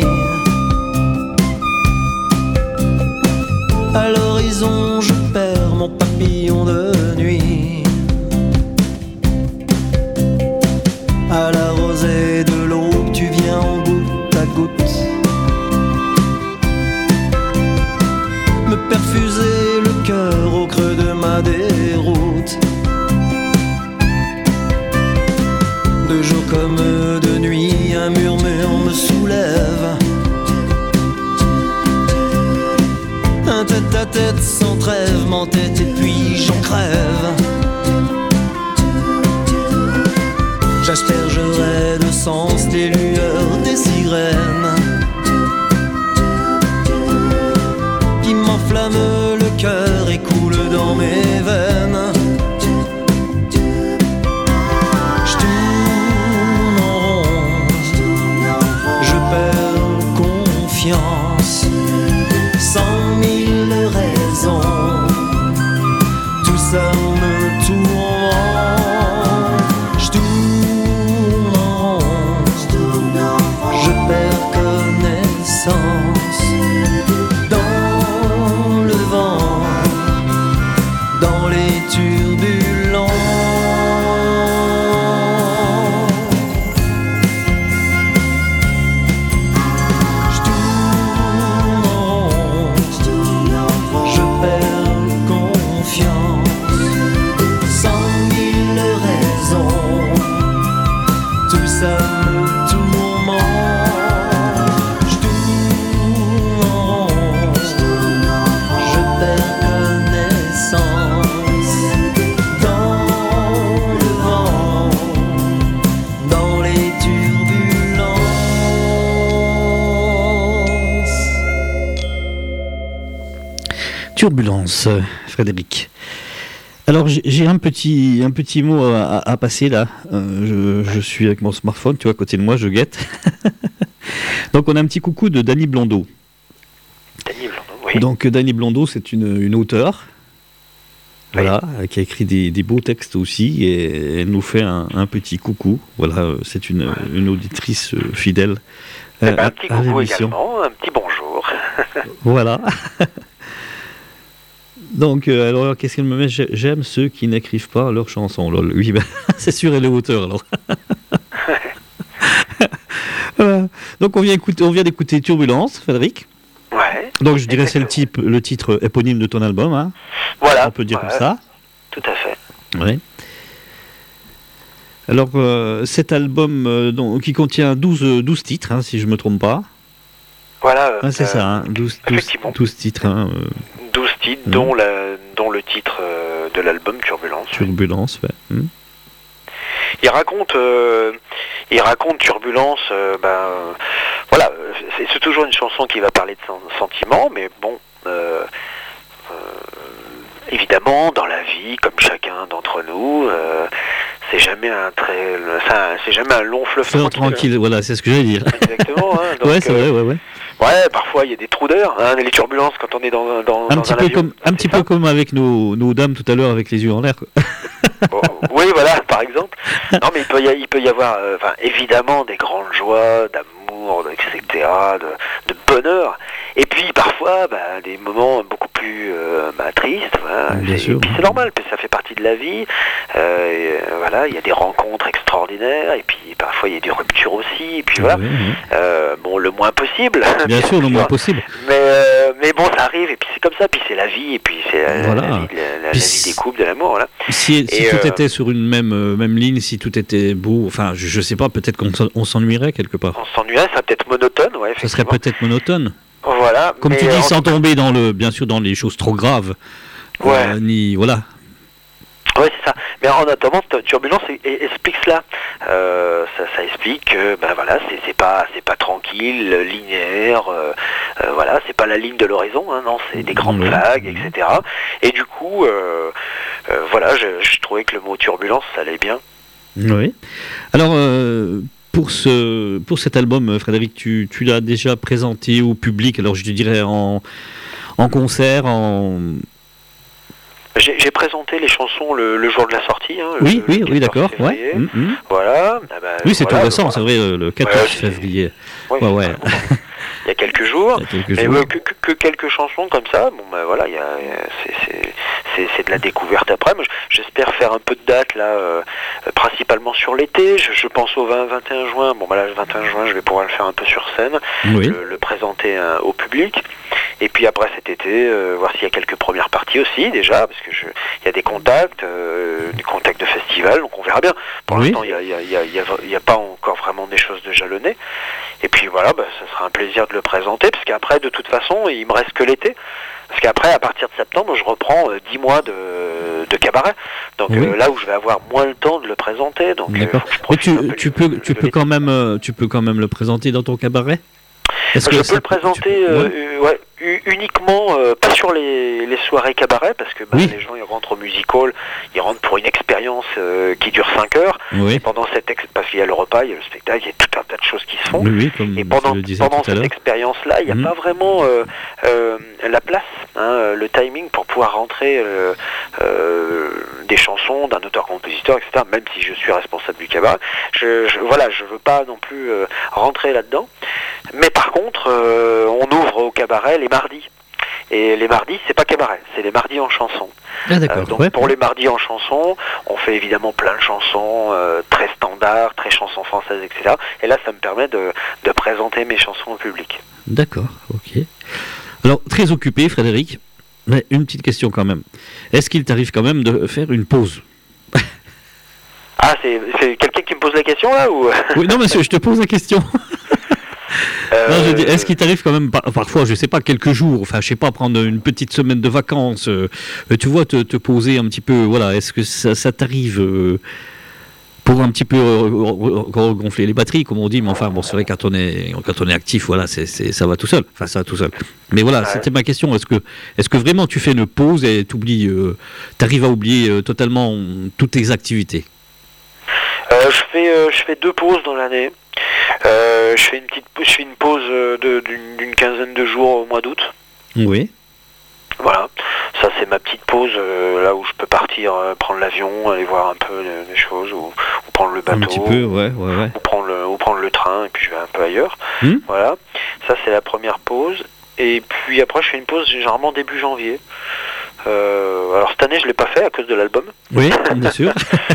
[SPEAKER 1] À l'horizon, je perds mon papillon de nuit. À la rosée de l'aube, tu viens en goutte à goutte me perfuser le cœur au creux de ma déroute. De jour comme de nuit, un murmure me soulève. Un tête-à-tête sans trêve m'entête et puis j'en crève. J'aspergerai de sens des lueurs des sirènes qui m'enflamment le cœur et coulent dans mes veines. Je tourne en rond, je perds confiance. 100 000 raisons, tout ça me tourmente. Je tourne en rond, je perds connaissance. Dans le vent, dans les turbulences. Je tourne en rond, je perds confiance. 100 000 raisons, tout ça me tourmente. Je tourne en rond, je perds connaissance. Dans le vent, dans les turbulences.
[SPEAKER 2] Turbulence, Frédéric. Alors j'ai un petit mot à passer là. Je suis avec mon smartphone, tu vois, à côté de moi, je guette. Donc on a un petit coucou de Dany Blondeau.
[SPEAKER 5] Dany Blondeau, oui.
[SPEAKER 2] Donc Dany Blondeau, c'est une auteure,
[SPEAKER 5] Oui.
[SPEAKER 2] voilà, qui a écrit des beaux textes aussi, et elle nous fait un petit coucou. Voilà, c'est une auditrice fidèle
[SPEAKER 5] Eh ben, un petit
[SPEAKER 2] à
[SPEAKER 5] coucou
[SPEAKER 2] l'émission.
[SPEAKER 5] également, un petit bonjour.
[SPEAKER 2] Voilà. Donc, alors, qu'est-ce qu'elle me met? J'aime ceux qui n'écrivent pas leurs chansons. Lol. Oui, ben, c'est sûr, elle est auteur, alors. Voilà. Donc, on vient d'écouter Turbulence, Frédéric.
[SPEAKER 5] Ouais.
[SPEAKER 2] Donc, je dirais c'est
[SPEAKER 5] Exactement.
[SPEAKER 2] le titre éponyme de ton album, hein.
[SPEAKER 5] Voilà.
[SPEAKER 2] On peut dire
[SPEAKER 5] Ouais,
[SPEAKER 2] comme ça.
[SPEAKER 5] Tout à fait.
[SPEAKER 2] Ouais. Alors, cet album qui contient 12 titres, hein, si je ne me trompe pas.
[SPEAKER 5] Voilà.
[SPEAKER 2] Ah, c'est ça, hein, 12
[SPEAKER 5] effectivement.
[SPEAKER 2] 12 titres. Hein,
[SPEAKER 5] 12 titres, dont le titre de l'album Turbulence.
[SPEAKER 2] Turbulence, ouais.
[SPEAKER 5] Il raconte Turbulence, voilà, c'est toujours une chanson qui va parler de sentiments, mais bon, évidemment, dans la vie, comme chacun d'entre nous, c'est jamais c'est jamais un long fleuve
[SPEAKER 2] Tranquille, voilà, c'est ce que j'allais dire.
[SPEAKER 5] Exactement. Hein, donc,
[SPEAKER 2] Ouais, c'est vrai, ouais.
[SPEAKER 5] Ouais, parfois il y a des trous d'air, hein, les turbulences quand on est dans
[SPEAKER 2] Un
[SPEAKER 5] dans
[SPEAKER 2] petit peu comme avec nos dames tout à l'heure avec les yeux en l'air, quoi.
[SPEAKER 5] Bon, oui, voilà, par exemple. Non, mais il peut y avoir, évidemment, des grandes joies, d'amour, etc., de bonheur. Et puis, parfois, des moments beaucoup plus tristes. Voilà.
[SPEAKER 2] Bien sûr.
[SPEAKER 5] Et puis, c'est normal, parce que ça fait partie de la vie. Voilà, il y a des rencontres extraordinaires, et puis, parfois, il y a des ruptures aussi. Et puis, voilà.
[SPEAKER 2] Ouais.
[SPEAKER 5] Bon, le moins possible.
[SPEAKER 2] Bien sûr, le moins possible.
[SPEAKER 5] Mais bon, ça arrive, et puis c'est comme ça, puis c'est la vie, et puis c'est
[SPEAKER 2] Voilà.
[SPEAKER 5] la vie des couples, de l'amour, voilà.
[SPEAKER 2] Si
[SPEAKER 5] Et,
[SPEAKER 2] tout était sur une même ligne, si tout était beau, enfin, je sais pas, peut-être qu'on s'ennuierait quelque part.
[SPEAKER 5] On s'ennuierait, ça serait peut-être monotone, ouais,
[SPEAKER 2] Ça serait
[SPEAKER 5] effectivement.
[SPEAKER 2] peut-être monotone.
[SPEAKER 5] Voilà.
[SPEAKER 2] Comme
[SPEAKER 5] mais
[SPEAKER 2] tu dis,
[SPEAKER 5] en
[SPEAKER 2] sans
[SPEAKER 5] tout cas-
[SPEAKER 2] tomber bien sûr dans les choses trop graves.
[SPEAKER 5] Ouais.
[SPEAKER 2] Voilà.
[SPEAKER 5] Ouais, c'est ça. Mais en attendant, Turbulence explique cela. Ça explique que, voilà, c'est pas tranquille, linéaire. Voilà, c'est pas la ligne de l'horizon, hein, non, c'est des grandes
[SPEAKER 2] Ouais.
[SPEAKER 5] vagues, etc. Et du coup, voilà, je trouvais que le mot turbulence, ça allait bien.
[SPEAKER 2] Oui. Alors, pour cet album, Frédéric, tu l'as déjà présenté au public, alors je te dirais en concert,
[SPEAKER 5] J'ai présenté les chansons le jour de la sortie. Hein,
[SPEAKER 2] Oui,
[SPEAKER 5] le 14
[SPEAKER 2] d'accord.
[SPEAKER 5] février.
[SPEAKER 2] Ouais.
[SPEAKER 5] Voilà.
[SPEAKER 2] Oui, c'est tout
[SPEAKER 5] voilà,
[SPEAKER 2] récent, c'est vrai, le 14
[SPEAKER 5] Ouais,
[SPEAKER 2] février.
[SPEAKER 5] Ouais,
[SPEAKER 2] Ouais.
[SPEAKER 5] Il y a quelques jours.
[SPEAKER 2] Il y a quelques
[SPEAKER 5] Mais
[SPEAKER 2] jours.
[SPEAKER 5] que quelques chansons comme ça, bon voilà, c'est de la découverte après. Moi, j'espère faire un peu de dates là, principalement sur l'été. Je pense au 21 juin. Bon là, le 21 juin, je vais pouvoir le faire un peu sur scène,
[SPEAKER 2] Oui.
[SPEAKER 5] le présenter au public. Et puis après cet été, voir s'il y a quelques premières parties aussi déjà, parce que il y a des contacts de festival, donc on verra bien. Pour
[SPEAKER 2] Oui.
[SPEAKER 5] l'instant, il y a pas encore vraiment des choses de jalonnées. Et puis voilà, ça sera un plaisir de le présenter, parce qu'après, de toute façon, il me reste que l'été. Parce qu'après, à partir de septembre, je reprends 10 mois de cabaret. Donc
[SPEAKER 2] Oui.
[SPEAKER 5] là où je vais avoir moins le temps de le présenter. Donc
[SPEAKER 2] D'accord.
[SPEAKER 5] faut que je
[SPEAKER 2] Mais
[SPEAKER 5] profite un peu
[SPEAKER 2] tu
[SPEAKER 5] de
[SPEAKER 2] peux quand même le présenter dans ton cabaret? Est-ce
[SPEAKER 5] Je
[SPEAKER 2] que
[SPEAKER 5] peux le présenter uniquement, pas sur les soirées cabaret, parce que
[SPEAKER 2] Oui.
[SPEAKER 5] les gens ils rentrent au music hall, ils rentrent pour une expérience qui dure 5 heures,
[SPEAKER 2] Oui.
[SPEAKER 5] et pendant parce qu'il y a le repas, il y a le spectacle, il y a tout un tas de choses qui se font.
[SPEAKER 2] Oui, comme
[SPEAKER 5] Et
[SPEAKER 2] je
[SPEAKER 5] pendant
[SPEAKER 2] le disais
[SPEAKER 5] pendant
[SPEAKER 2] tout à
[SPEAKER 5] cette
[SPEAKER 2] l'heure.
[SPEAKER 5] expérience-là, il n'y a
[SPEAKER 2] Mhm.
[SPEAKER 5] pas vraiment la place, hein, le timing pour pouvoir rentrer des chansons d'un auteur-compositeur, etc. Même si je suis responsable du cabaret, je veux pas non plus rentrer là-dedans. Mais par contre, on ouvre au cabaret les mardis. Et les mardis, c'est pas cabaret, c'est les mardis en chanson.
[SPEAKER 2] Ah d'accord.
[SPEAKER 5] Donc
[SPEAKER 2] Ouais.
[SPEAKER 5] pour les mardis en chanson, on fait évidemment plein de chansons très standards, très chansons françaises, etc. Et là, ça me permet de présenter mes chansons au public.
[SPEAKER 2] D'accord, ok. Alors, très occupé, Frédéric, mais une petite question quand même. Est-ce qu'il t'arrive quand même de faire une pause?
[SPEAKER 5] Ah, c'est quelqu'un qui me pose la question là ou
[SPEAKER 2] Oui, non, monsieur, je te pose la question. Non, je dis, est-ce qu'il t'arrive quand même, parfois, je sais pas, quelques jours, enfin, je sais pas, prendre une petite semaine de vacances, tu vois, te poser un petit peu, voilà, est-ce que ça t'arrive pour un petit peu gonfler les batteries, comme on dit. Mais enfin, bon, c'est vrai, quand on est actif, voilà, ça va tout seul. Enfin, ça va tout seul. Mais voilà, c'était ma question. Est-ce que vraiment tu fais une pause et t'arrives à oublier totalement toutes tes activités?
[SPEAKER 5] Je fais 2 pauses dans l'année. Je fais une pause d'une quinzaine de jours au mois d'août.
[SPEAKER 2] Oui.
[SPEAKER 5] Voilà, ça c'est ma petite pause, là où je peux partir, prendre l'avion, aller voir un peu les choses, ou prendre le bateau,
[SPEAKER 2] un petit peu, ouais.
[SPEAKER 5] ou prendre le train, et puis je vais un peu ailleurs. Voilà, ça c'est la première pause. Et puis après je fais une pause généralement début janvier. Alors cette année je l'ai pas fait à cause de l'album.
[SPEAKER 2] Oui, bien sûr.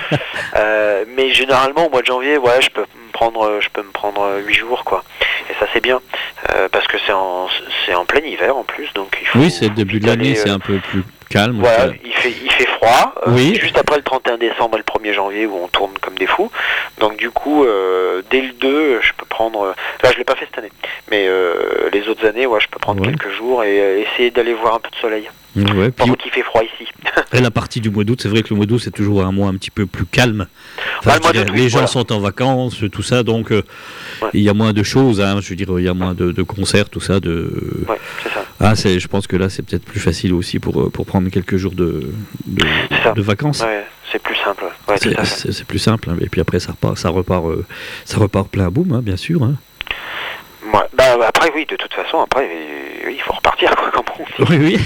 [SPEAKER 5] Mais généralement au mois de janvier, ouais, je peux me prendre 8 jours, quoi. Et ça c'est bien, parce que c'est en plein hiver en plus, donc il faut.
[SPEAKER 2] Oui, c'est le début de l'année, c'est un peu plus calme.
[SPEAKER 5] Voilà, il fait froid.
[SPEAKER 2] Oui.
[SPEAKER 5] Juste après le 31 décembre et le 1er janvier où on tourne comme des fous. Donc du coup, dès le 2, je peux prendre. Là, je l'ai pas fait cette année, mais les autres années, ouais, je peux prendre quelques jours et essayer d'aller voir un peu de soleil.
[SPEAKER 2] Ouais,
[SPEAKER 5] pendant qu'il fait froid ici.
[SPEAKER 2] Et la partie du mois d'août, c'est vrai que le mois d'août c'est toujours un mois un petit peu plus calme. Enfin, les gens sont en vacances, tout ça, donc il y a moins de choses. Hein, je veux dire, il y a moins de concerts, tout ça.
[SPEAKER 5] Ouais, c'est ça.
[SPEAKER 2] Je pense que là, c'est peut-être plus facile aussi pour prendre quelques jours de vacances.
[SPEAKER 5] Ouais, c'est plus simple. Ouais,
[SPEAKER 2] c'est plus simple. Hein, et puis après, ça repart plein boum, hein, bien sûr. Hein.
[SPEAKER 5] Ouais, après, oui, de toute façon, il faut repartir, quoi, comme on dit.
[SPEAKER 2] Oui.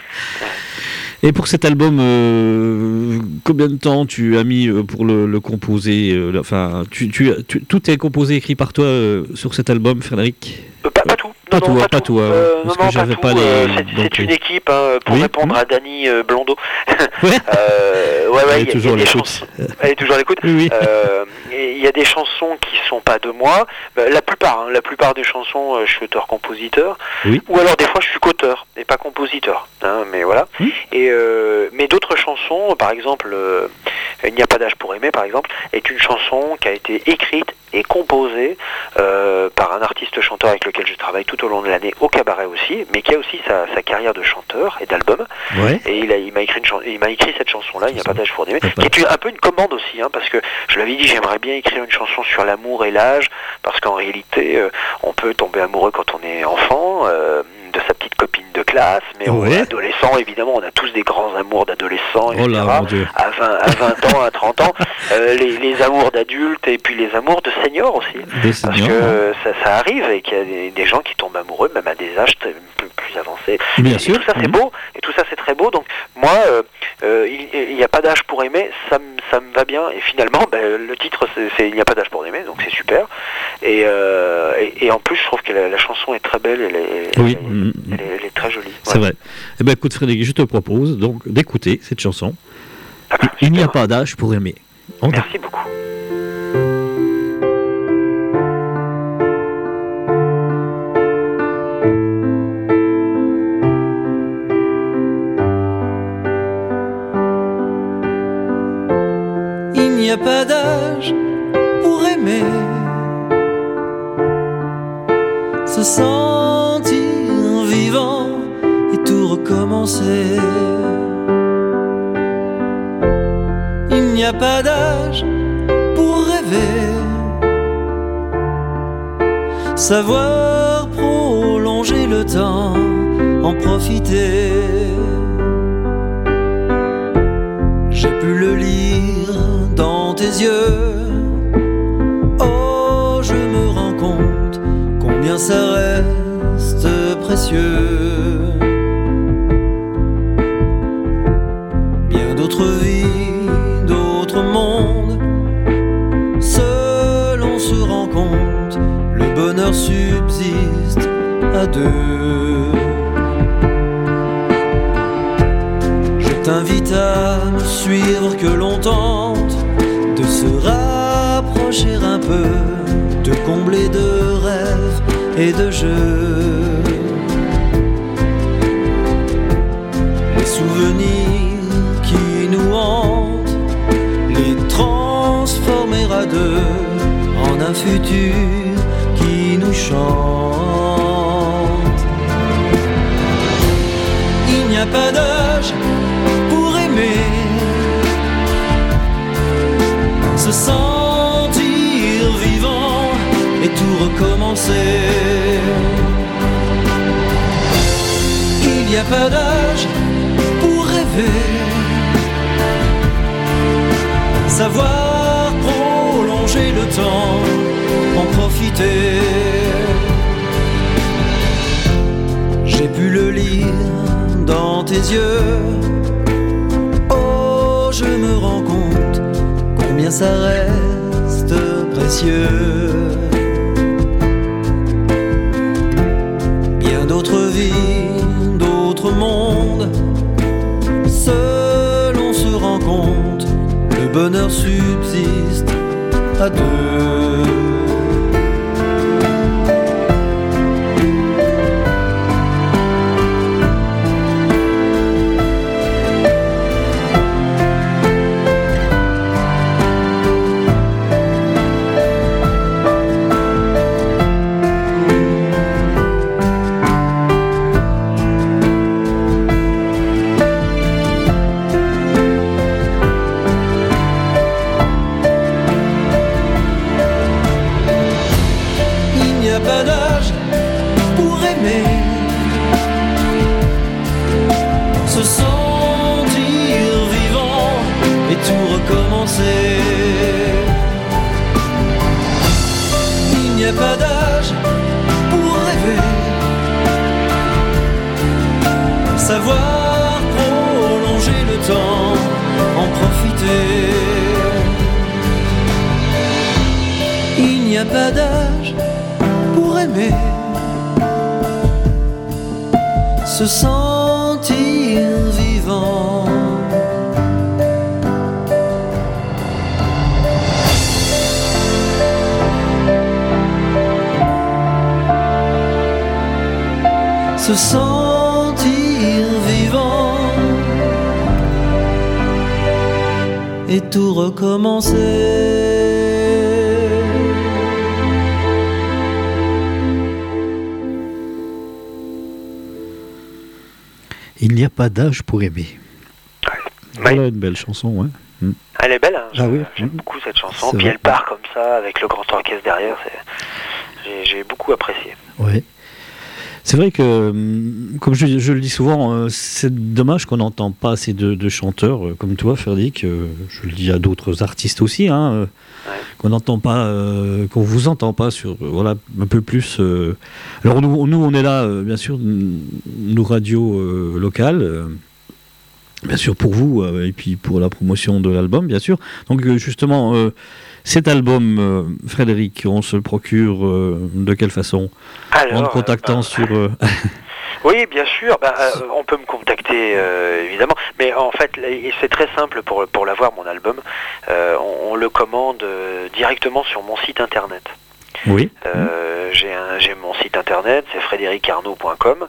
[SPEAKER 2] Et pour cet album, combien de temps tu as mis pour le composer? Enfin, tout est composé, écrit par toi sur cet album, Frédéric?
[SPEAKER 5] Pas tout.
[SPEAKER 2] Pas tout. Parce que j'avais pas les.
[SPEAKER 5] C'est une équipe, hein, pour répondre à Dany Blondeau.
[SPEAKER 2] Ouais.
[SPEAKER 5] Elle est toujours à l'écoute.
[SPEAKER 2] Oui.
[SPEAKER 5] Il y a des chansons qui sont pas de moi. La plupart des chansons, je suis auteur-compositeur.
[SPEAKER 2] Oui.
[SPEAKER 5] Ou alors des fois, je suis qu'auteur et pas compositeur. Hein, mais voilà. Mais d'autres chansons, par exemple, Il n'y a pas d'âge pour aimer, par exemple, est une chanson qui a été écrite et composée par un artiste-chanteur avec lequel je travaille tout au long de l'année au cabaret aussi, mais qui a aussi sa carrière de chanteur et d'album. Ouais. Et il m'a écrit cette chanson-là, Il n'y a pas d'âge pour aimer, qui est un peu une commande aussi, hein, parce que je lui avais dit j'aimerais bien écrire une chanson sur l'amour et l'âge, parce qu'en réalité, on peut tomber amoureux quand on est enfant, de sa petite copine de classe, mais adolescent, évidemment, on a tous des grands amours d'adolescents, etc. Oh là, mon Dieu. À 20 ans, à 30 ans, les amours d'adultes et puis les amours de seniors aussi. Parce que ça arrive et qu'il y a des gens qui tombent amoureux, même à des âges plus avancés.
[SPEAKER 2] Bien sûr.
[SPEAKER 5] Tout ça, c'est beau, et tout ça, c'est très beau. Donc, moi, il n'y a pas d'âge pour aimer, ça me va bien. Et finalement, le titre, c'est Il n'y a pas d'âge pour aimer, donc c'est super. Et en plus, je trouve que la chanson est très belle, elle est très jolie.
[SPEAKER 2] C'est vrai. Eh bien, écoute, Frédéric, je te propose donc d'écouter cette chanson. Il n'y a pas d'âge pour aimer.
[SPEAKER 5] Merci beaucoup.
[SPEAKER 1] Il n'y a pas d'âge pour aimer, se sentir vivant et tout recommencer. Il n'y a pas d'âge pour rêver, savoir prolonger le temps, en profiter. J'ai pu le lire dans tes yeux. Oh, je me rends compte combien ça reste précieux. Bien d'autres vies, d'autres mondes, seul on se rend compte, le bonheur subsiste à deux. Je t'invite à me suivre, que l'on tente de se rapprocher un peu, de combler de rêves et de jeux. Les souvenirs qui nous hantent, les transformer à deux en un futur qui nous chante. Il n'y a pas d'âge pour aimer, se sentir tout recommencer. Il n'y a pas d'âge pour rêver, savoir prolonger le temps, en profiter. J'ai pu le lire dans tes yeux. Oh, je me rends compte combien ça reste précieux. Bien d'autres vies, d'autres mondes, seul on se rend compte, le bonheur subsiste à deux. Il n'y a pas d'âge pour rêver, savoir prolonger le temps, en profiter. Il n'y a pas d'âge pour aimer, se sentir vivant. Se sentir vivant et tout recommencer.
[SPEAKER 2] Il n'y a pas d'âge pour aimer. Voilà une belle chanson, ouais.
[SPEAKER 5] Elle est belle, hein.
[SPEAKER 2] Oui.
[SPEAKER 5] J'aime beaucoup cette chanson.
[SPEAKER 2] C'est
[SPEAKER 5] Puis
[SPEAKER 2] vrai.
[SPEAKER 5] elle part comme ça, avec le grand orchestre derrière. J'ai beaucoup apprécié.
[SPEAKER 2] Ouais. C'est vrai que, comme je le dis souvent, c'est dommage qu'on n'entend pas assez de chanteurs comme toi, Frédéric. Je le dis à d'autres artistes aussi, hein, qu'on n'entend pas, qu'on vous entend pas sur, voilà, un peu plus. Alors nous, on est là, bien sûr, nos radios locales. Bien sûr pour vous, et puis pour la promotion de l'album, bien sûr. Donc justement, cet album, Frédéric, on se le procure de quelle façon?
[SPEAKER 5] Alors,
[SPEAKER 2] en te contactant sur...
[SPEAKER 5] Oui, bien sûr. On peut me contacter, évidemment. Mais en fait, c'est très simple pour l'avoir, mon album. On le commande directement sur mon site internet.
[SPEAKER 2] Oui.
[SPEAKER 5] J'ai mon site internet, c'est frédéricarnaud.com.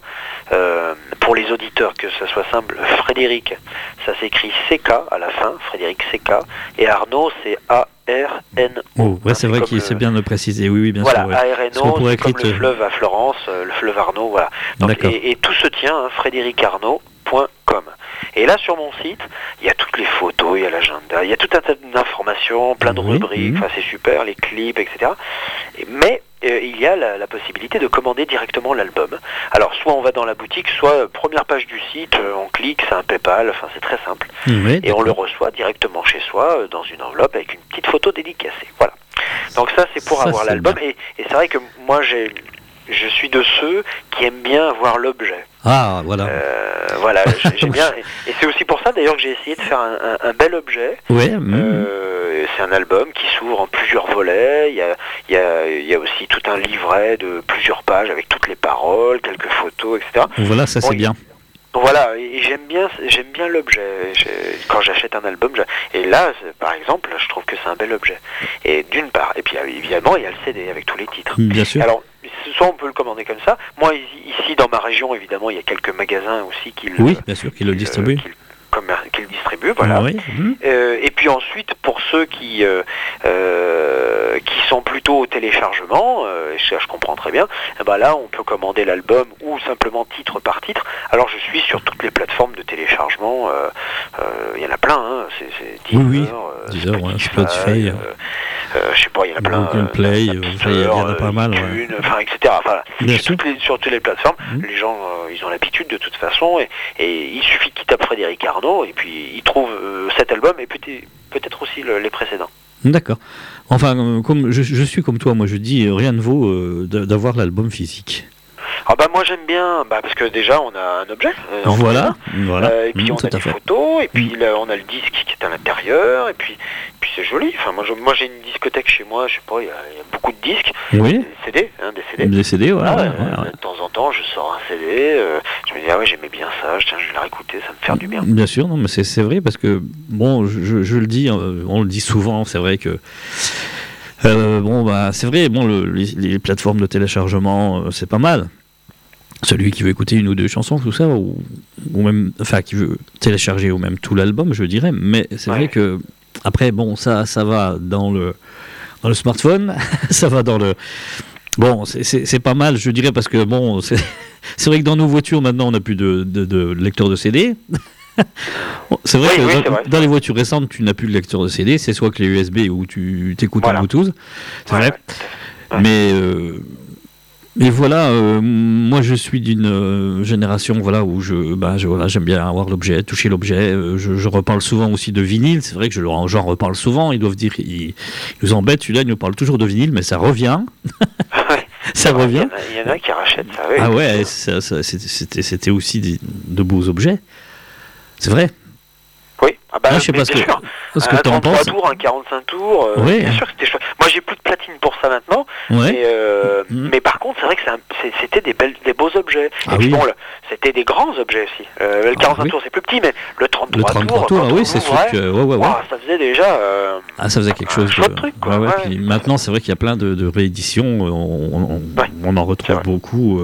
[SPEAKER 5] Pour les auditeurs, que ça soit simple, Frédéric, ça s'écrit CK à la fin, Frédéric CK, et Arnaud, c'est ARNO.
[SPEAKER 2] Oh, ouais, c'est vrai qu'il c'est bien de le préciser, oui, bien
[SPEAKER 5] voilà,
[SPEAKER 2] sûr. Ouais.
[SPEAKER 5] ARNO, c'est comme le fleuve à Florence, le fleuve Arnaud, voilà. Donc, et tout se tient, hein, frédéricarnaud.com. Et là, sur mon site, il y a toutes les photos, il y a l'agenda, il y a tout un tas d'informations, plein de rubriques, enfin, c'est super, les clips, etc. Mais il y a la possibilité de commander directement l'album. Alors, soit on va dans la boutique, soit première page du site, on clique, c'est un PayPal, enfin, c'est très simple.
[SPEAKER 2] Oui,
[SPEAKER 5] et on le reçoit directement chez soi, dans une enveloppe, avec une petite photo dédicacée. Voilà. Donc ça, c'est pour avoir l'album. Et c'est vrai que moi, je suis de ceux qui aiment bien avoir l'objet.
[SPEAKER 2] Ah, voilà.
[SPEAKER 5] Voilà, j'aime bien. Et c'est aussi pour ça, d'ailleurs, que j'ai essayé de faire un bel objet.
[SPEAKER 2] Ouais.
[SPEAKER 5] C'est un album qui s'ouvre en plusieurs volets. Il y a aussi tout un livret de plusieurs pages avec toutes les paroles, quelques photos, etc.
[SPEAKER 2] Voilà, ça c'est bien.
[SPEAKER 5] Voilà, et j'aime bien l'objet. Quand j'achète un album, et là, par exemple, je trouve que c'est un bel objet. Et d'une part, et puis évidemment, il y a le CD avec tous les titres.
[SPEAKER 2] Bien sûr.
[SPEAKER 5] Alors, soit on peut le commander comme ça. Moi, ici, dans ma région, évidemment, il y a quelques magasins aussi qui
[SPEAKER 2] le distribuent.
[SPEAKER 5] Qui le distribuent, voilà.
[SPEAKER 2] Oui.
[SPEAKER 5] Et puis ensuite, pour ceux qui qui sont plutôt au téléchargement, et ça je comprends très bien, et ben là on peut commander l'album ou simplement titre par titre. Alors je suis sur toutes les plateformes de téléchargement, il y en a plein, hein. C'est
[SPEAKER 2] Deezer, Spotify,
[SPEAKER 5] je sais pas, il y en a plein,
[SPEAKER 2] Google Play, il y en a pas mal,
[SPEAKER 5] iTunes, enfin, etc. Enfin,
[SPEAKER 2] Bien sûr.
[SPEAKER 5] sur toutes les plateformes, les gens ils ont l'habitude de toute façon, et il suffit qu'ils tapent Frédéric Arnaud et puis ils trouvent cet album et peut-être aussi les précédents.
[SPEAKER 2] D'accord. Enfin, comme je suis comme toi, moi je dis rien ne vaut d'avoir l'album physique.
[SPEAKER 5] Ah bah moi j'aime bien, parce que déjà on a un objet.
[SPEAKER 2] Voilà.
[SPEAKER 5] Et puis on a des photos, et puis là on a le disque qui est à l'intérieur, et puis c'est joli. Enfin moi j'ai une discothèque chez moi, je sais pas, il y a beaucoup de disques,
[SPEAKER 2] Oui.
[SPEAKER 5] des CD,
[SPEAKER 2] Des CD, voilà.
[SPEAKER 5] De temps en temps je sors un CD, je me dis ah ouais j'aimais bien ça, tiens je vais la réécouter, ça me fait du bien.
[SPEAKER 2] Bien sûr, non mais c'est vrai parce que bon, je le dis, on le dit souvent, c'est vrai que c'est vrai, les plateformes de téléchargement, c'est pas mal. Celui qui veut écouter une ou deux chansons, tout ça, ou même, enfin, qui veut télécharger ou même tout l'album, je dirais. Mais c'est vrai que après, bon, ça va dans le smartphone, ça va dans le. Bon, c'est pas mal, je dirais, parce que bon, c'est vrai que dans nos voitures maintenant, on n'a plus de lecteur de CD. C'est vrai que dans les voitures récentes, tu n'as plus de lecteur de CD, c'est soit clé USB ou tu t'écoutes en Bluetooth. C'est vrai. Mais voilà, moi je suis d'une génération où j'aime bien avoir l'objet, toucher l'objet. Je reparle souvent aussi de vinyle. C'est vrai que j'en reparle souvent. Ils doivent dire, ils nous embêtent. Celui-là, il nous parle toujours de vinyle, mais ça revient. Ça revient.
[SPEAKER 5] Il y en a qui rachètent ça. Oui.
[SPEAKER 2] Ah ouais, c'était aussi de beaux objets. C'est vrai.
[SPEAKER 5] Oui,
[SPEAKER 2] je sais pas ce que tu en penses.
[SPEAKER 5] 33 tours, un 45 tours, bien sûr que c'était chouette. Moi j'ai plus de platine pour ça maintenant, mais par contre c'est vrai que c'était des beaux objets. Et puis c'était des grands objets aussi. Le 45 tours c'est plus petit, mais le 33 tours,
[SPEAKER 2] oui c'est sûr que
[SPEAKER 5] ça faisait déjà
[SPEAKER 2] ça faisait quelque chose
[SPEAKER 5] de truc, quoi.
[SPEAKER 2] Puis maintenant c'est vrai qu'il y a plein de rééditions, on en retrouve beaucoup.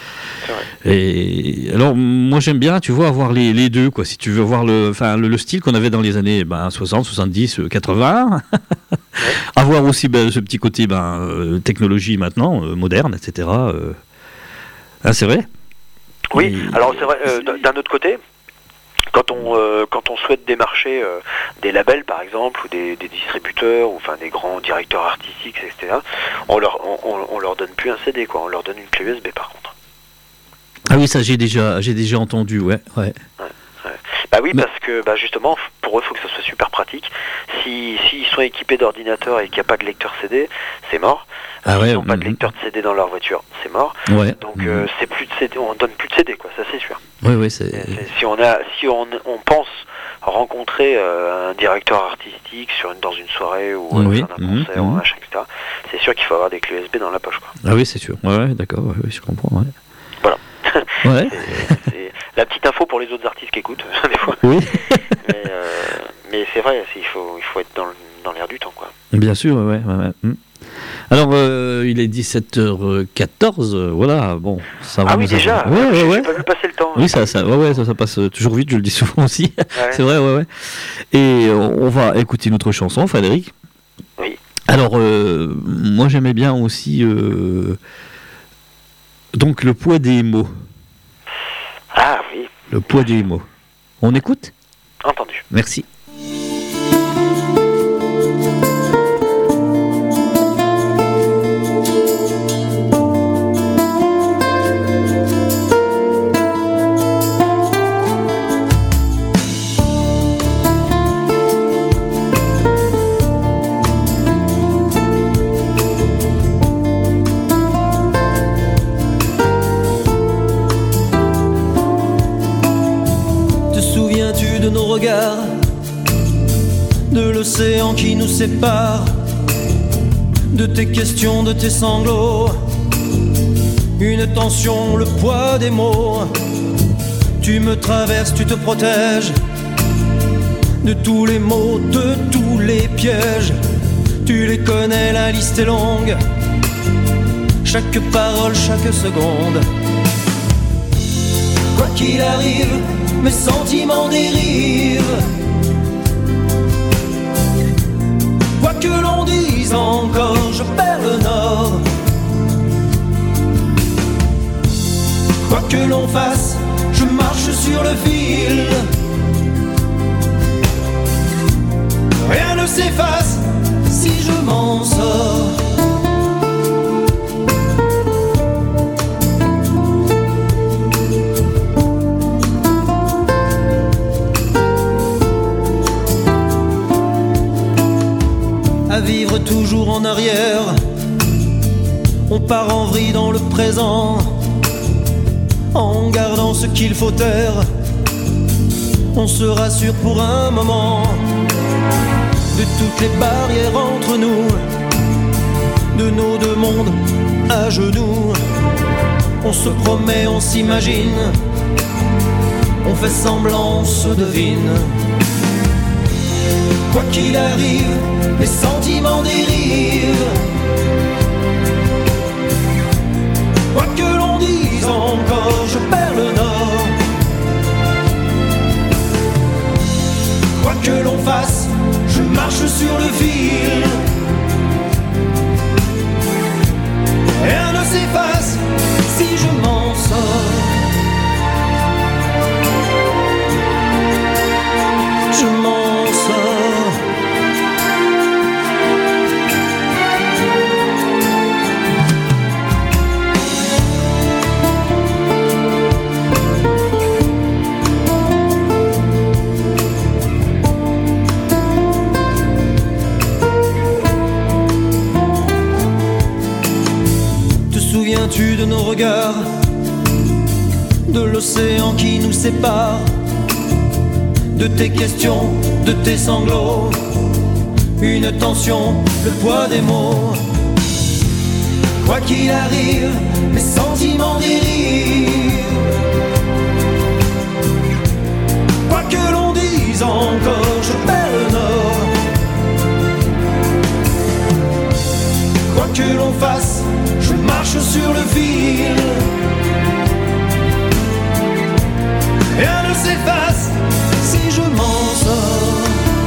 [SPEAKER 2] Et alors moi j'aime bien, tu vois, avoir les deux, quoi. Si tu veux voir le style qu'on avait dans les années 60, 70, 80, avoir aussi ce petit côté technologie maintenant, moderne, etc. C'est vrai.
[SPEAKER 5] Oui, alors c'est vrai, d'un autre côté, quand on souhaite démarcher des labels par exemple, ou des distributeurs, ou enfin des grands directeurs artistiques, etc., on leur donne plus un CD, quoi, on leur donne une clé USB par contre.
[SPEAKER 2] Ah oui, ça j'ai déjà entendu, ouais.
[SPEAKER 5] Bah oui, parce que justement, pour eux, il faut que ça soit super pratique. S'ils sont équipés d'ordinateurs et qu'il n'y a pas de lecteur CD, c'est mort. S'ils n'ont pas de lecteur de CD dans leur voiture, c'est mort.
[SPEAKER 2] Ouais.
[SPEAKER 5] Donc c'est plus de CD, on donne plus de CD, quoi, ça c'est sûr.
[SPEAKER 2] Oui,
[SPEAKER 5] si on pense rencontrer un directeur artistique dans une soirée ou faire un concert ou un machin, etc., c'est sûr qu'il faut avoir des clés USB dans la poche, quoi.
[SPEAKER 2] Ah oui, c'est sûr. Ouais, d'accord, je comprends. Ouais.
[SPEAKER 5] Voilà.
[SPEAKER 2] Ouais.
[SPEAKER 5] C'est la petite info pour les autres artistes qui écoutent, des fois.
[SPEAKER 2] Oui.
[SPEAKER 5] mais c'est vrai, il faut être dans l'air du temps, quoi.
[SPEAKER 2] Bien sûr, ouais. Alors, il est 17h14, voilà, bon, ça va.
[SPEAKER 5] Ah oui, déjà, j'ai pas vu passer le temps.
[SPEAKER 2] Oui, ça passe toujours vite, je le dis souvent aussi. C'est vrai, ouais. Et on va écouter une autre chanson, Frédéric.
[SPEAKER 5] Oui.
[SPEAKER 2] Alors, moi j'aimais bien aussi... donc le poids des mots.
[SPEAKER 5] Ah oui.
[SPEAKER 2] Le poids des mots. On écoute ?
[SPEAKER 5] Entendu.
[SPEAKER 2] Merci.
[SPEAKER 1] De l'océan qui nous sépare, de tes questions, de tes sanglots, une tension, le poids des mots. Tu me traverses, tu te protèges de tous les maux, de tous les pièges. Tu les connais, la liste est longue, chaque parole, chaque seconde. Quoi qu'il arrive, mes sentiments dérivent. Quoi que l'on dise encore, fasse, je marche sur le fil. Rien ne s'efface si je m'en sors. À vivre toujours en arrière, on part en vrille dans le présent, en gardant ce qu'il faut taire. On se rassure pour un moment de toutes les barrières entre nous, de nos deux mondes à genoux. On se promet, on s'imagine, on fait semblant, on se devine. Quoi qu'il arrive, les sentiments dérivent. Quoi que l'on dise encore, je perds le nord. Quoi que l'on fasse, je marche sur le fil. Rien ne s'efface si je m'en sors. Je m'en sors. Te souviens-tu de nos regards, de l'océan qui nous sépare, de tes questions, de tes sanglots, une tension, le poids des mots. Quoi qu'il arrive, mes sentiments dérivent. Quoi que l'on dise encore, je perds le nord. Quoi que l'on fasse, je marche sur le fil. Rien ne s'efface si je m'en sors.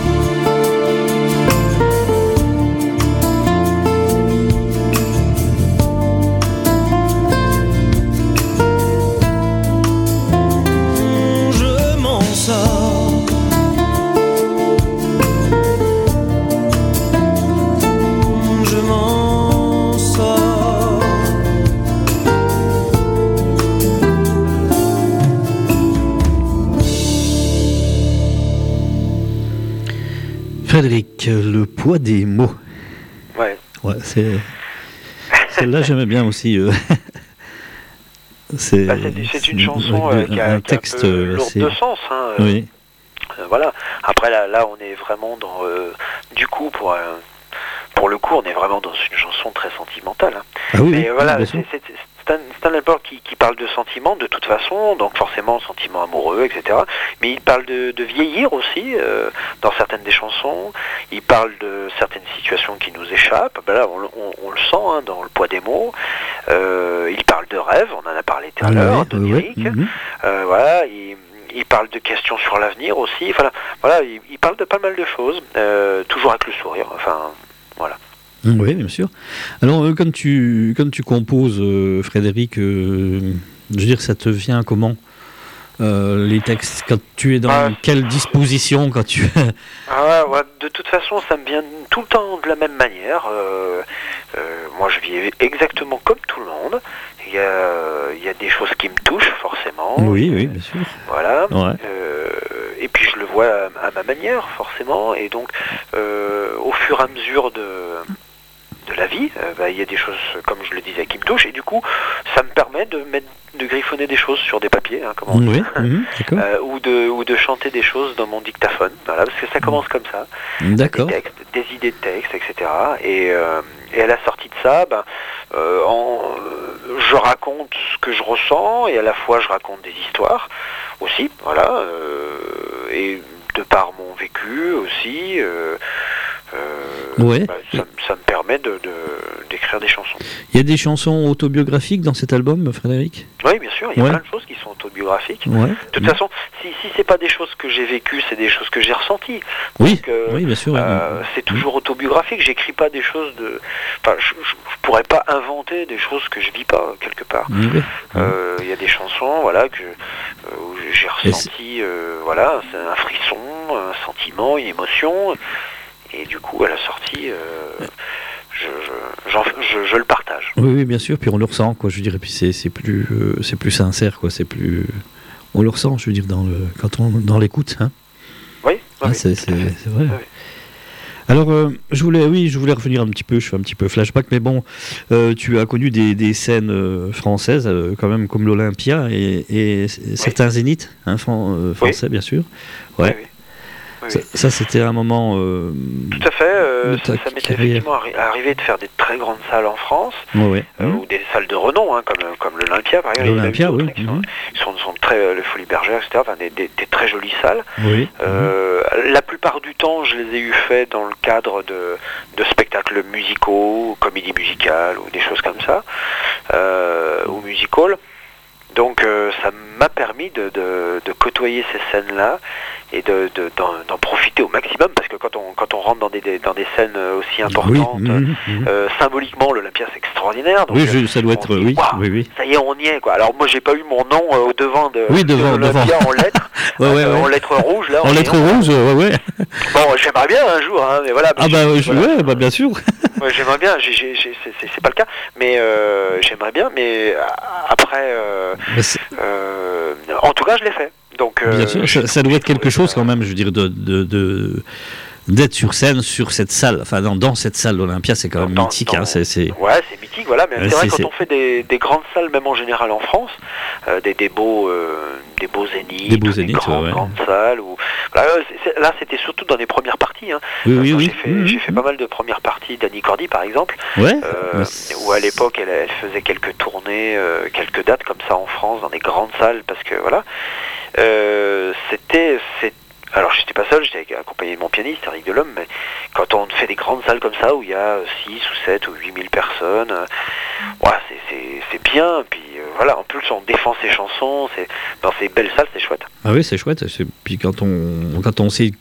[SPEAKER 1] Je m'en sors. Je m'en sors.
[SPEAKER 2] Frédéric, le poids des mots.
[SPEAKER 5] Ouais.
[SPEAKER 2] Ouais, celle-là, j'aimais bien aussi.
[SPEAKER 5] C'est une chanson qui a un texte lourde de sens. Hein,
[SPEAKER 2] oui.
[SPEAKER 5] Voilà. Après, là, on est vraiment dans... du coup, pour le coup, on est vraiment dans une chanson très sentimentale. Hein.
[SPEAKER 2] Ah oui,
[SPEAKER 5] mais
[SPEAKER 2] oui,
[SPEAKER 5] voilà,
[SPEAKER 2] c'est
[SPEAKER 5] un album qui parle de sentiments de toute façon, donc forcément sentiments amoureux, etc. Mais il parle de vieillir aussi dans certaines des chansons. Il parle de certaines situations qui nous échappent. Ben là, on le sent hein, dans le poids des mots. Il parle de rêves, on en a parlé tout à l'heure, de lyrique. Voilà. Il parle de questions sur l'avenir aussi. Enfin, voilà, il parle de pas mal de choses, toujours avec le sourire. Enfin, voilà.
[SPEAKER 2] Oui, bien sûr. Alors, quand tu composes, Frédéric, je veux dire, ça te vient comment les textes, quand tu es dans quelle disposition quand tu...
[SPEAKER 5] Ouais, de toute façon, ça me vient tout le temps de la même manière. Moi, je vis exactement comme tout le monde. Il y a des choses qui me touchent, forcément.
[SPEAKER 2] Oui, bien sûr.
[SPEAKER 5] Voilà.
[SPEAKER 2] Ouais.
[SPEAKER 5] Et puis, je le vois à ma manière, forcément. Et donc, au fur et à mesure de la vie, il y a des choses, comme je le disais, qui me touchent, et du coup, ça me permet de griffonner des choses sur des papiers, hein, comment on dit, ou de chanter des choses dans mon dictaphone, voilà, parce que ça commence comme ça,
[SPEAKER 2] d'accord.
[SPEAKER 5] Des textes, des idées de textes, etc. Et à la sortie de ça, je raconte ce que je ressens, et à la fois je raconte des histoires aussi, voilà, et de par mon vécu aussi,
[SPEAKER 2] Ouais.
[SPEAKER 5] Ça me permet d'écrire des chansons.
[SPEAKER 2] Il y a des chansons autobiographiques dans cet album, Frédéric ?
[SPEAKER 5] Oui, bien sûr, il y a
[SPEAKER 2] Ouais.
[SPEAKER 5] plein de choses qui sont autobiographiques.
[SPEAKER 2] Ouais.
[SPEAKER 5] De toute façon, si c'est pas des choses que j'ai vécues, c'est des choses que j'ai ressenties.
[SPEAKER 2] Oui,
[SPEAKER 5] Donc,
[SPEAKER 2] oui, bien sûr.
[SPEAKER 5] c'est toujours autobiographique. J'écris pas des choses de. Enfin, je pourrais pas inventer des choses que je vis pas quelque part.
[SPEAKER 2] Oui.
[SPEAKER 5] Il y a des chansons, voilà, où j'ai ressenti, voilà, c'est un frisson, un sentiment, une émotion, et du coup, à la sortie, je le partage.
[SPEAKER 2] Oui, bien sûr. Puis on le ressent, quoi. Je dirais. Puis c'est plus sincère, quoi. C'est plus. On le ressent, je veux dire, quand on dans l'écoute, hein.
[SPEAKER 5] Oui. Oui,
[SPEAKER 2] c'est vrai.
[SPEAKER 5] Oui.
[SPEAKER 2] Alors, je voulais revenir un petit peu, je fais un petit peu flashback, mais bon, tu as connu des scènes françaises, quand même, comme l'Olympia et certains zéniths, hein, français, bien sûr. Ouais.
[SPEAKER 5] Oui.
[SPEAKER 2] Ça, c'était un moment...
[SPEAKER 5] Tout à fait, ça m'est effectivement arrivé de faire des très grandes salles en France,
[SPEAKER 2] Ouais.
[SPEAKER 5] ou des salles de renom, hein, comme l'Olympia, par exemple.
[SPEAKER 2] L'Olympia, oui.
[SPEAKER 5] Qui sont très, les Folies Bergères, etc., enfin, des très jolies salles.
[SPEAKER 2] Oui.
[SPEAKER 5] La plupart du temps, je les ai eu faits dans le cadre de spectacles musicaux, comédies musicales, ou des choses comme ça, ou music-hall. Donc ça m'a permis de côtoyer ces scènes-là et d'en profiter au maximum, parce que quand on rentre dans des scènes aussi importantes, symboliquement l'Olympia c'est extraordinaire. Donc,
[SPEAKER 2] oui, ça doit être... Oui,
[SPEAKER 5] wow,
[SPEAKER 2] oui.
[SPEAKER 5] Ça y est, on y est, quoi. Alors moi j'ai pas eu mon nom au devant de l'Olympia en lettres, en lettres rouges là.
[SPEAKER 2] En lettres rouges, ouais.
[SPEAKER 5] Bon, j'aimerais bien un jour, hein, mais voilà.
[SPEAKER 2] Ah bah bien sûr.
[SPEAKER 5] Ouais, j'aimerais bien, c'est pas le cas, mais j'aimerais bien, mais après, en tout cas, je l'ai fait. Donc,
[SPEAKER 2] bien sûr, ça doit être quelque chose quand même, je veux dire, d'être sur scène, sur cette salle, enfin dans cette salle d'Olympia, c'est quand même mythique. Hein, c'est...
[SPEAKER 5] Ouais, c'est mythique, voilà, mais c'est vrai quand on fait des grandes salles, même en général en France, des beaux zéniths, des grandes salles, là c'était surtout dans les premières parties. Hein.
[SPEAKER 2] Oui.
[SPEAKER 5] J'ai fait pas mal de premières parties d'Annie Cordy par exemple, où à l'époque elle faisait quelques tournées, quelques dates comme ça en France, dans des grandes salles, parce que voilà, alors j'étais pas seul, j'étais accompagné de mon pianiste, Eric Delhomme, mais quand on fait des grandes salles comme ça, où il y a 6 ou 7 ou 8 000 personnes, c'est bien, puis voilà, en plus on défend ses chansons, dans ces belles salles, c'est chouette. Ah
[SPEAKER 2] oui, c'est chouette, puis quand on sait...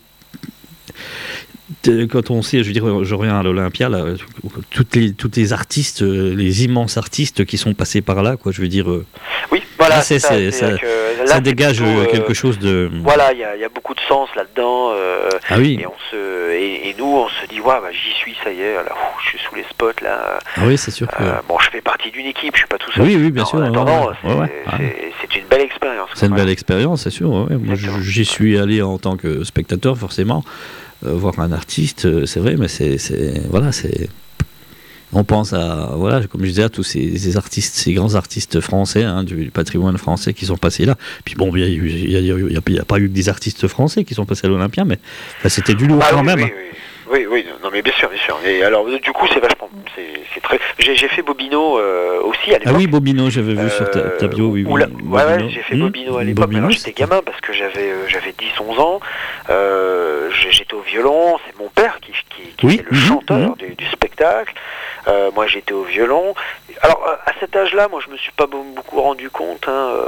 [SPEAKER 2] je veux dire, je reviens à l'Olympia, là, toutes les artistes, les immenses artistes qui sont passés par là, quoi, je veux dire...
[SPEAKER 5] Oui, voilà,
[SPEAKER 2] là, ça dégage plutôt, quelque chose de...
[SPEAKER 5] Voilà, il y a beaucoup de sens là-dedans,
[SPEAKER 2] oui.
[SPEAKER 5] Et nous, on se dit, j'y suis, ça y est, là, je suis sous les spots, là.
[SPEAKER 2] Ah oui, c'est sûr que...
[SPEAKER 5] bon, je fais partie d'une équipe, je suis pas tout seul.
[SPEAKER 2] Oui, bien sûr.
[SPEAKER 5] En attendant, c'est une belle expérience.
[SPEAKER 2] C'est une belle expérience, c'est sûr. Ouais. Moi, j'y suis allé en tant que spectateur, forcément. Voir un artiste, c'est vrai, mais c'est on pense à, voilà, comme je disais, à tous ces artistes, ces grands artistes français, hein, du patrimoine français qui sont passés là. Puis bon, il n'y a pas eu que des artistes français qui sont passés à l'Olympia, mais c'était du lourd quand même.
[SPEAKER 5] Oui, non mais bien sûr. Et alors du coup c'est vachement, c'est très. J'ai fait Bobino aussi à l'époque.
[SPEAKER 2] Ah oui, Bobino, j'avais vu sur ta bio. Oui,
[SPEAKER 5] j'ai fait Bobino à l'époque. Alors j'étais gamin parce que j'avais 10-11 ans. J'étais au violon. C'est mon père qui était le chanteur du spectacle. Moi j'étais au violon. Alors à cet âge-là, moi je me suis pas beaucoup rendu compte.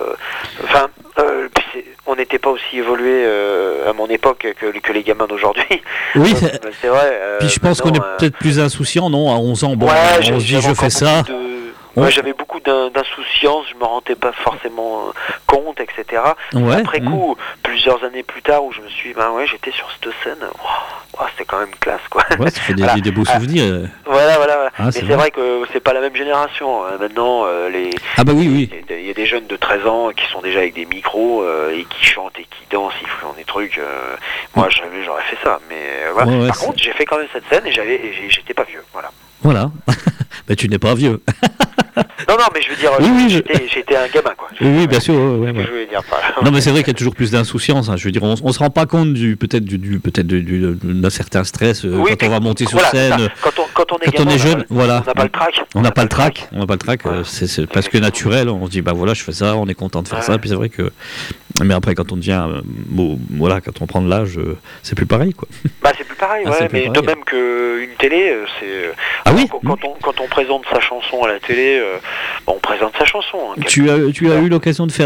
[SPEAKER 5] On n'était pas aussi évolué à mon époque que les gamins d'aujourd'hui.
[SPEAKER 2] Oui,
[SPEAKER 5] c'est vrai.
[SPEAKER 2] Puis je pense qu'on est peut-être plus insouciant, non? À 11 ans, bon, on se dit je fais ça.
[SPEAKER 5] J'avais beaucoup d'insouciance, je me rendais pas forcément compte, etc. Après coup, plusieurs années plus tard, où je me suis, j'étais sur cette scène, c'était quand même classe, quoi.
[SPEAKER 2] Ouais, ça fait des beaux souvenirs.
[SPEAKER 5] Voilà. Mais c'est vrai que c'est pas la même génération. Maintenant,
[SPEAKER 2] oui.
[SPEAKER 5] Il y a des jeunes de 13 ans qui sont déjà avec des micros et qui chantent et qui dansent, ils font des trucs. Moi, j'aurais fait ça, mais voilà. Par contre, j'ai fait quand même cette scène et j'étais pas vieux,
[SPEAKER 2] Voilà. Mais tu n'es pas vieux.
[SPEAKER 5] Non, mais je veux dire, j'étais un gamin, quoi.
[SPEAKER 2] Oui, bien sûr.
[SPEAKER 5] Je voulais dire pas.
[SPEAKER 2] Non, mais c'est vrai qu'il y a toujours plus d'insouciance. Hein. Je veux dire, on se rend pas compte peut-être d'un certain stress quand on va monter sur scène.
[SPEAKER 5] quand on est
[SPEAKER 2] Quand on
[SPEAKER 5] gamin,
[SPEAKER 2] est jeune, voilà.
[SPEAKER 5] on n'a pas le trac.
[SPEAKER 2] On n'a pas le trac,
[SPEAKER 5] Ouais.
[SPEAKER 2] c'est parce que naturel, on se dit bah voilà je fais ça, on est content de faire ça, puis c'est vrai que mais après quand on devient voilà, quand on prend de l'âge, c'est plus pareil quoi.
[SPEAKER 5] Bah c'est plus pareil,
[SPEAKER 2] Ah,
[SPEAKER 5] ouais,
[SPEAKER 2] c'est plus
[SPEAKER 5] mais
[SPEAKER 2] pareil.
[SPEAKER 5] de même qu'une télé, c'est
[SPEAKER 2] Ah oui.
[SPEAKER 5] quand on présente sa chanson à la télé, on présente sa chanson. Hein,
[SPEAKER 2] Tu as eu l'occasion de faire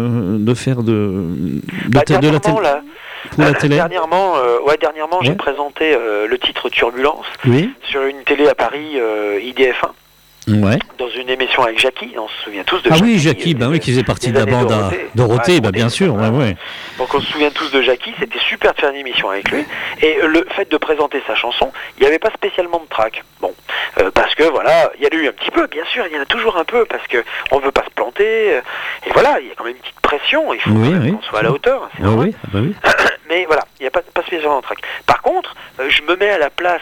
[SPEAKER 2] de la
[SPEAKER 5] dernièrement,
[SPEAKER 2] télé
[SPEAKER 5] là,
[SPEAKER 2] pour la télé.
[SPEAKER 5] Dernièrement, j'ai
[SPEAKER 2] Ouais.
[SPEAKER 5] présenté le titre Turbulence
[SPEAKER 2] Oui.
[SPEAKER 5] sur une télé à Paris, IDF1.
[SPEAKER 2] Ouais.
[SPEAKER 5] Dans une émission avec Jackie, on se souvient tous de
[SPEAKER 2] Ah
[SPEAKER 5] Jackie.
[SPEAKER 2] oui, Jackie, bah oui, qui faisait partie
[SPEAKER 5] des
[SPEAKER 2] de la
[SPEAKER 5] années
[SPEAKER 2] bande à Dorothée,
[SPEAKER 5] Ouais,
[SPEAKER 2] bah bien sûr, ouais, ouais.
[SPEAKER 5] Donc on se souvient tous de Jackie, c'était super de faire une émission avec lui, et le fait de présenter sa chanson, il n'y avait pas spécialement de trac. Bon, parce que voilà, il y en a eu un petit peu, bien sûr, il y en a toujours un peu, parce que on veut pas se planter, et voilà, il y a quand même une petite pression, il faut qu'on soit à la hauteur. C'est normal.
[SPEAKER 2] Oui, bah oui.
[SPEAKER 5] Mais voilà, il n'y a pas spécialement de trac. Par contre, je me mets à la place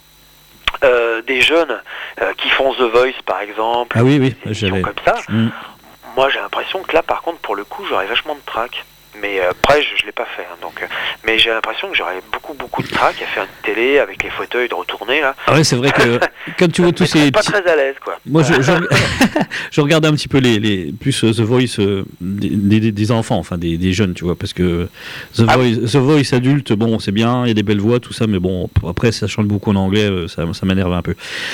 [SPEAKER 5] des jeunes qui font The Voice par exemple,
[SPEAKER 2] Ah oui,
[SPEAKER 5] des émissions
[SPEAKER 2] j'avais.
[SPEAKER 5] comme ça.
[SPEAKER 2] Mm.
[SPEAKER 5] Moi j'ai l'impression que là par contre pour le coup j'aurais vachement de trac. Mais après je l'ai pas fait hein, donc mais j'ai l'impression que j'aurais beaucoup de trac à faire une télé avec les fauteuils de retourner là.
[SPEAKER 2] Ah ouais, c'est vrai que quand tu vois tous ces
[SPEAKER 5] pas
[SPEAKER 2] petits...
[SPEAKER 5] très à l'aise quoi.
[SPEAKER 2] Moi, je regarde un petit peu les plus The Voice des enfants, enfin des jeunes, tu vois, parce que The Voice adulte, bon, c'est bien, il y a des belles voix, tout ça, mais bon, après, ça chante beaucoup en anglais, ça m'énerve un peu.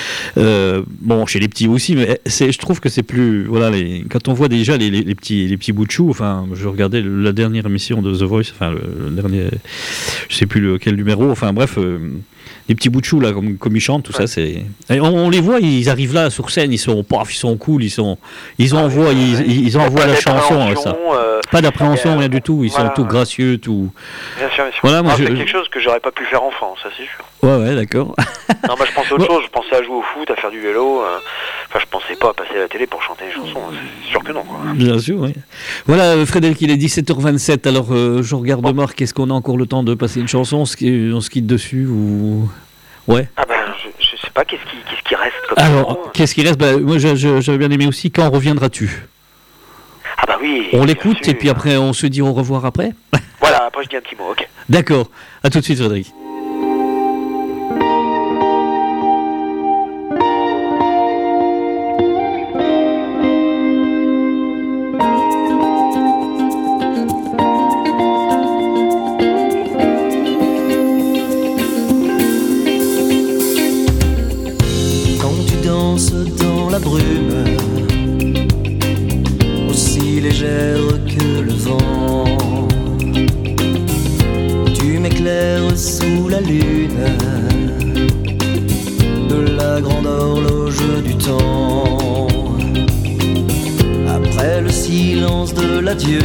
[SPEAKER 2] Bon, chez les petits aussi, mais je trouve que c'est plus, voilà, quand on voit déjà les petits bouts de chou, enfin, je regardais la dernière émission de The Voice, enfin, le dernier, je sais plus lequel numéro, enfin, bref. Les petits bouts de chou là, comme ils chantent, tout ça, c'est. Et on les voit, ils arrivent là sur scène, ils sont cool, ils envoient la chanson, ça. Pas d'appréhension, rien du tout. Ils sont tout gracieux, tout.
[SPEAKER 5] Bien sûr.
[SPEAKER 2] Voilà, moi,
[SPEAKER 5] c'est quelque chose que j'aurais pas pu faire enfant, ça c'est sûr.
[SPEAKER 2] Ouais, d'accord.
[SPEAKER 5] Non, moi je pensais à autre chose. Je pensais à jouer au foot, à faire du vélo. Enfin, je pensais pas à passer à la télé pour chanter une chanson. C'est sûr que non. Quoi.
[SPEAKER 2] Bien sûr, oui. Voilà, Frédéric, il est 17h27. Alors, je regarde Marc. Est-ce qu'on a encore le temps de passer une chanson? On se quitte dessus ou ouais.
[SPEAKER 5] Ah ben, je sais pas. Qu'est-ce qui reste comme
[SPEAKER 2] Alors,
[SPEAKER 5] chanson,
[SPEAKER 2] qu'est-ce qui reste? Bah, moi, j'avais bien aimé aussi. Quand reviendras-tu?
[SPEAKER 5] Ah bah oui.
[SPEAKER 2] On l'écoute et puis après, on se dit au revoir après.
[SPEAKER 5] Voilà. Après, je dis un petit mot. Ok.
[SPEAKER 2] D'accord. À tout de suite, Frédéric.
[SPEAKER 1] Dans la brume, aussi légère que le vent, tu m'éclaires sous la lune de la grande horloge du temps. Après le silence de l'adieu,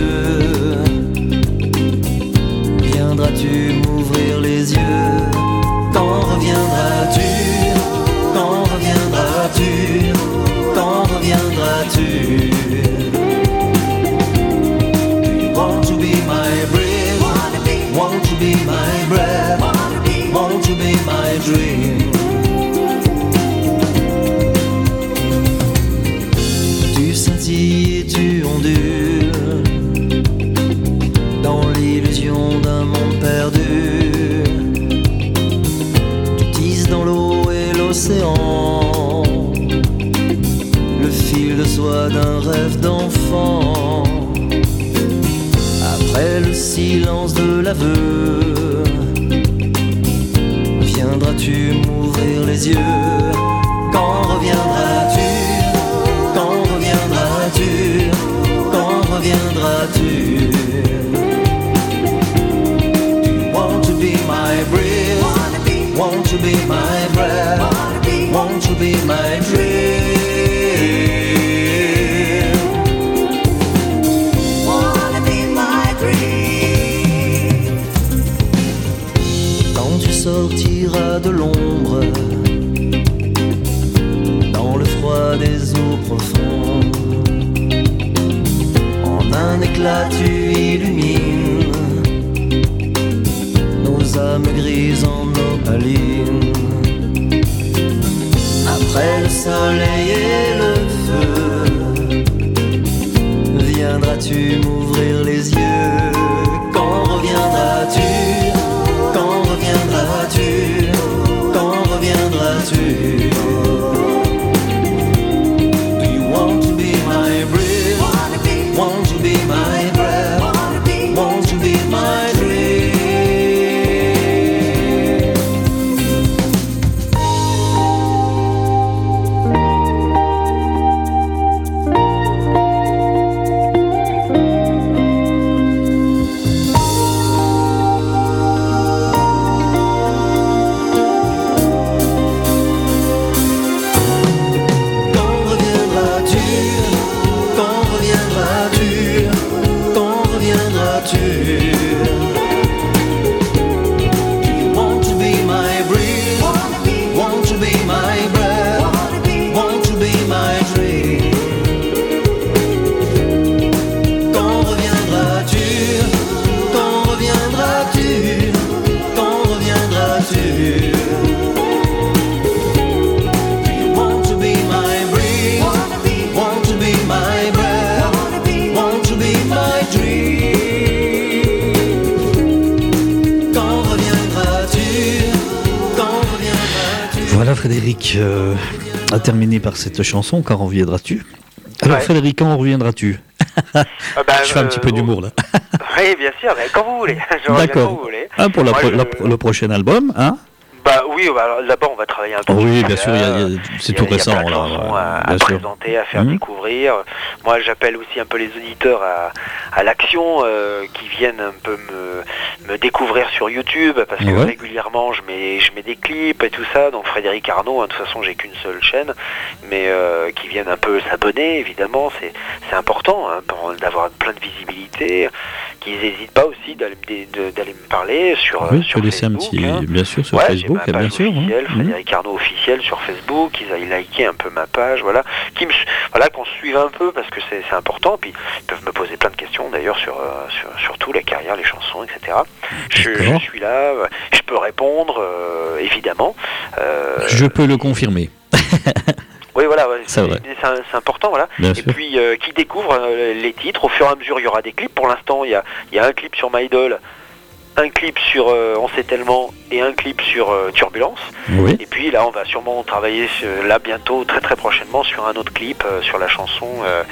[SPEAKER 1] viendras-tu m'ouvrir les yeux? Quand reviendras-tu? Quand reviendras-tu? Quand reviendras-tu? Do you want to be my breath? Want to be my breath? Want to be my dream? Tu scintilles et tu ondules dans l'illusion d'un monde perdu. Tu tisses dans l'eau et l'océan le fil de soie d'un rêve d'enfant. Après le silence de l'aveu, viendras-tu m'ouvrir les yeux? Quand reviendras-tu? Quand reviendras-tu? Quand reviendras-tu? Do you want to be my breath? Want to be my breath? Want to be my dream? Wanna be my dream? Quand tu sortiras de l'ombre, dans le froid des eaux profondes, en un éclat tu illumines nos âmes grises en opaline. Après le soleil et le feu, viendras-tu m'ouvrir les yeux? Quand reviendras-tu? Quand reviendras-tu? Quand reviendras-tu? Do you want to be my breeze? Want to be my breath? Want to be my dream? Quand reviendras-tu? Quand reviendras-tu? Quand reviendras-tu? Do you want to be my breeze? Want to be my breath? Want to be my dream? Quand reviendras-tu? Quand reviendras-tu?
[SPEAKER 2] Voilà Frédéric, a terminé par cette chanson, Quand reviendras-tu? Alors
[SPEAKER 5] Ouais.
[SPEAKER 2] Frédéric, quand reviendras-tu? Je fais un petit peu d'humour là.
[SPEAKER 5] Oui, bien sûr, mais quand vous voulez. Je reviens quand
[SPEAKER 2] D'accord.
[SPEAKER 5] vous voulez.
[SPEAKER 2] Ah, pour
[SPEAKER 5] Moi,
[SPEAKER 2] le prochain album, hein?
[SPEAKER 5] Bah oui, bah, alors, d'abord on va travailler un peu.
[SPEAKER 2] Oui,
[SPEAKER 5] sur
[SPEAKER 2] bien
[SPEAKER 5] ça.
[SPEAKER 2] sûr, c'est tout
[SPEAKER 5] Il y a
[SPEAKER 2] récent
[SPEAKER 5] plein de
[SPEAKER 2] là.
[SPEAKER 5] chansons à
[SPEAKER 2] Bien sûr.
[SPEAKER 5] présenter, à faire
[SPEAKER 2] Mhm.
[SPEAKER 5] découvrir. Moi, j'appelle aussi un peu les auditeurs à l'action, qui viennent un peu me découvrir sur YouTube, parce que
[SPEAKER 2] Ouais.
[SPEAKER 5] régulièrement je mets des clips et tout ça. Donc Frédéric Arnaud, hein, de toute façon j'ai qu'une seule chaîne, mais qui viennent un peu s'abonner, évidemment, c'est important hein, d'avoir plein de visibilité. Qu'ils n'hésitent pas aussi d'aller me parler sur
[SPEAKER 2] Oui,
[SPEAKER 5] sur
[SPEAKER 2] tu peux laisser un
[SPEAKER 5] Facebook,
[SPEAKER 2] petit,
[SPEAKER 5] hein.
[SPEAKER 2] bien sûr, sur
[SPEAKER 5] Ouais,
[SPEAKER 2] Facebook,
[SPEAKER 5] j'ai ma
[SPEAKER 2] bien
[SPEAKER 5] page
[SPEAKER 2] sûr.
[SPEAKER 5] officielle,
[SPEAKER 2] hein.
[SPEAKER 5] Frédéric Arnaud officiel sur Facebook, ils aillent liker un peu ma page, voilà, qu'on suive un peu parce que c'est important, puis ils peuvent me poser plein de questions d'ailleurs sur tout, la carrière, les chansons, etc. Je
[SPEAKER 2] D'accord.
[SPEAKER 5] suis là, je peux répondre, évidemment.
[SPEAKER 2] Je peux le confirmer.
[SPEAKER 5] Oui, voilà, ouais,
[SPEAKER 2] C'est vrai.
[SPEAKER 5] c'est important, voilà.
[SPEAKER 2] Bien
[SPEAKER 5] Et
[SPEAKER 2] sûr.
[SPEAKER 5] puis, qui découvre les titres, au fur et à mesure, il y aura des clips. Pour l'instant, il y a un clip sur My Idol, un clip sur On sait tellement, et un clip sur Turbulence.
[SPEAKER 2] Oui.
[SPEAKER 5] Et puis là, on va sûrement travailler là bientôt, très très prochainement, sur un autre clip, sur la chanson,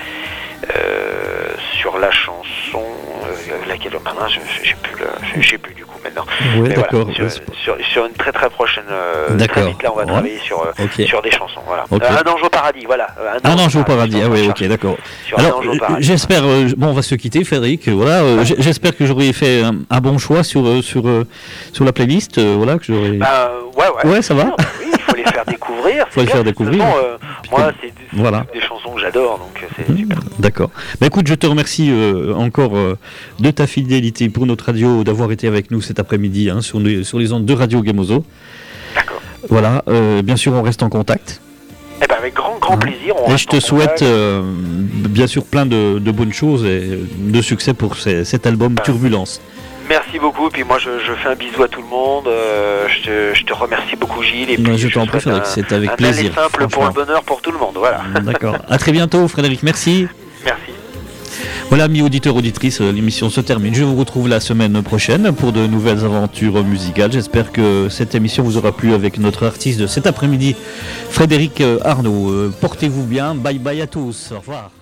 [SPEAKER 5] laquelle, maintenant, j'ai plus du coup maintenant.
[SPEAKER 2] Oui,
[SPEAKER 5] Mais
[SPEAKER 2] d'accord.
[SPEAKER 5] voilà, sur une très très prochaine.
[SPEAKER 2] D'accord.
[SPEAKER 5] Très vite, là, on va
[SPEAKER 2] Ouais.
[SPEAKER 5] travailler sur
[SPEAKER 2] Ok.
[SPEAKER 5] des chansons. Voilà.
[SPEAKER 2] Ok.
[SPEAKER 5] Un ange au paradis, voilà.
[SPEAKER 2] Un ange au paradis.
[SPEAKER 5] on
[SPEAKER 2] Ah
[SPEAKER 5] va
[SPEAKER 2] oui, ok,
[SPEAKER 5] chercher
[SPEAKER 2] d'accord.
[SPEAKER 5] sur
[SPEAKER 2] Alors,
[SPEAKER 5] un ange au paradis.
[SPEAKER 2] j'espère. Bon, on va se quitter, Frédéric. Voilà. J'espère que j'aurai fait un bon choix sur la playlist. Voilà, que j'aurai.
[SPEAKER 5] Ouais.
[SPEAKER 2] Ouais, ça va.
[SPEAKER 5] Bien sûr, bah oui, il faut les faire découvrir.
[SPEAKER 2] Faut les
[SPEAKER 5] c'est
[SPEAKER 2] faire
[SPEAKER 5] bien.
[SPEAKER 2] découvrir.
[SPEAKER 5] De toute façon,
[SPEAKER 2] Puis
[SPEAKER 5] moi,
[SPEAKER 2] comme-
[SPEAKER 5] c'est
[SPEAKER 2] voilà.
[SPEAKER 5] des chansons que j'adore, donc c'est super.
[SPEAKER 2] D'accord. Bah, écoute, je te remercie encore de ta fidélité pour notre radio, d'avoir été avec nous cet après-midi hein, sur les ondes de Radio Gemozo.
[SPEAKER 5] D'accord.
[SPEAKER 2] Voilà. Bien sûr, on reste en contact.
[SPEAKER 5] Eh ben, avec grand plaisir. On
[SPEAKER 2] Et
[SPEAKER 5] reste
[SPEAKER 2] je te
[SPEAKER 5] en
[SPEAKER 2] souhaite
[SPEAKER 5] contact.
[SPEAKER 2] bien sûr plein de bonnes choses et de succès pour cet album Turbulence.
[SPEAKER 5] Merci beaucoup, puis moi je fais un bisou à tout le monde, je te remercie beaucoup Gilles, et puis
[SPEAKER 2] Je t'en prie,
[SPEAKER 5] souhaite
[SPEAKER 2] Frédéric, c'est avec
[SPEAKER 5] un
[SPEAKER 2] plaisir.
[SPEAKER 5] aller simple pour le
[SPEAKER 2] franchement.
[SPEAKER 5] bonheur pour tout le monde, voilà.
[SPEAKER 2] D'accord. À très bientôt, Frédéric. Merci.
[SPEAKER 5] Merci.
[SPEAKER 2] Voilà, amis auditeurs, auditrices, l'émission se termine. Je vous retrouve la semaine prochaine pour de nouvelles aventures musicales. J'espère que cette émission vous aura plu avec notre artiste de cet après-midi, Frédéric Arnaud. Portez-vous bien. Bye bye à tous. Au revoir.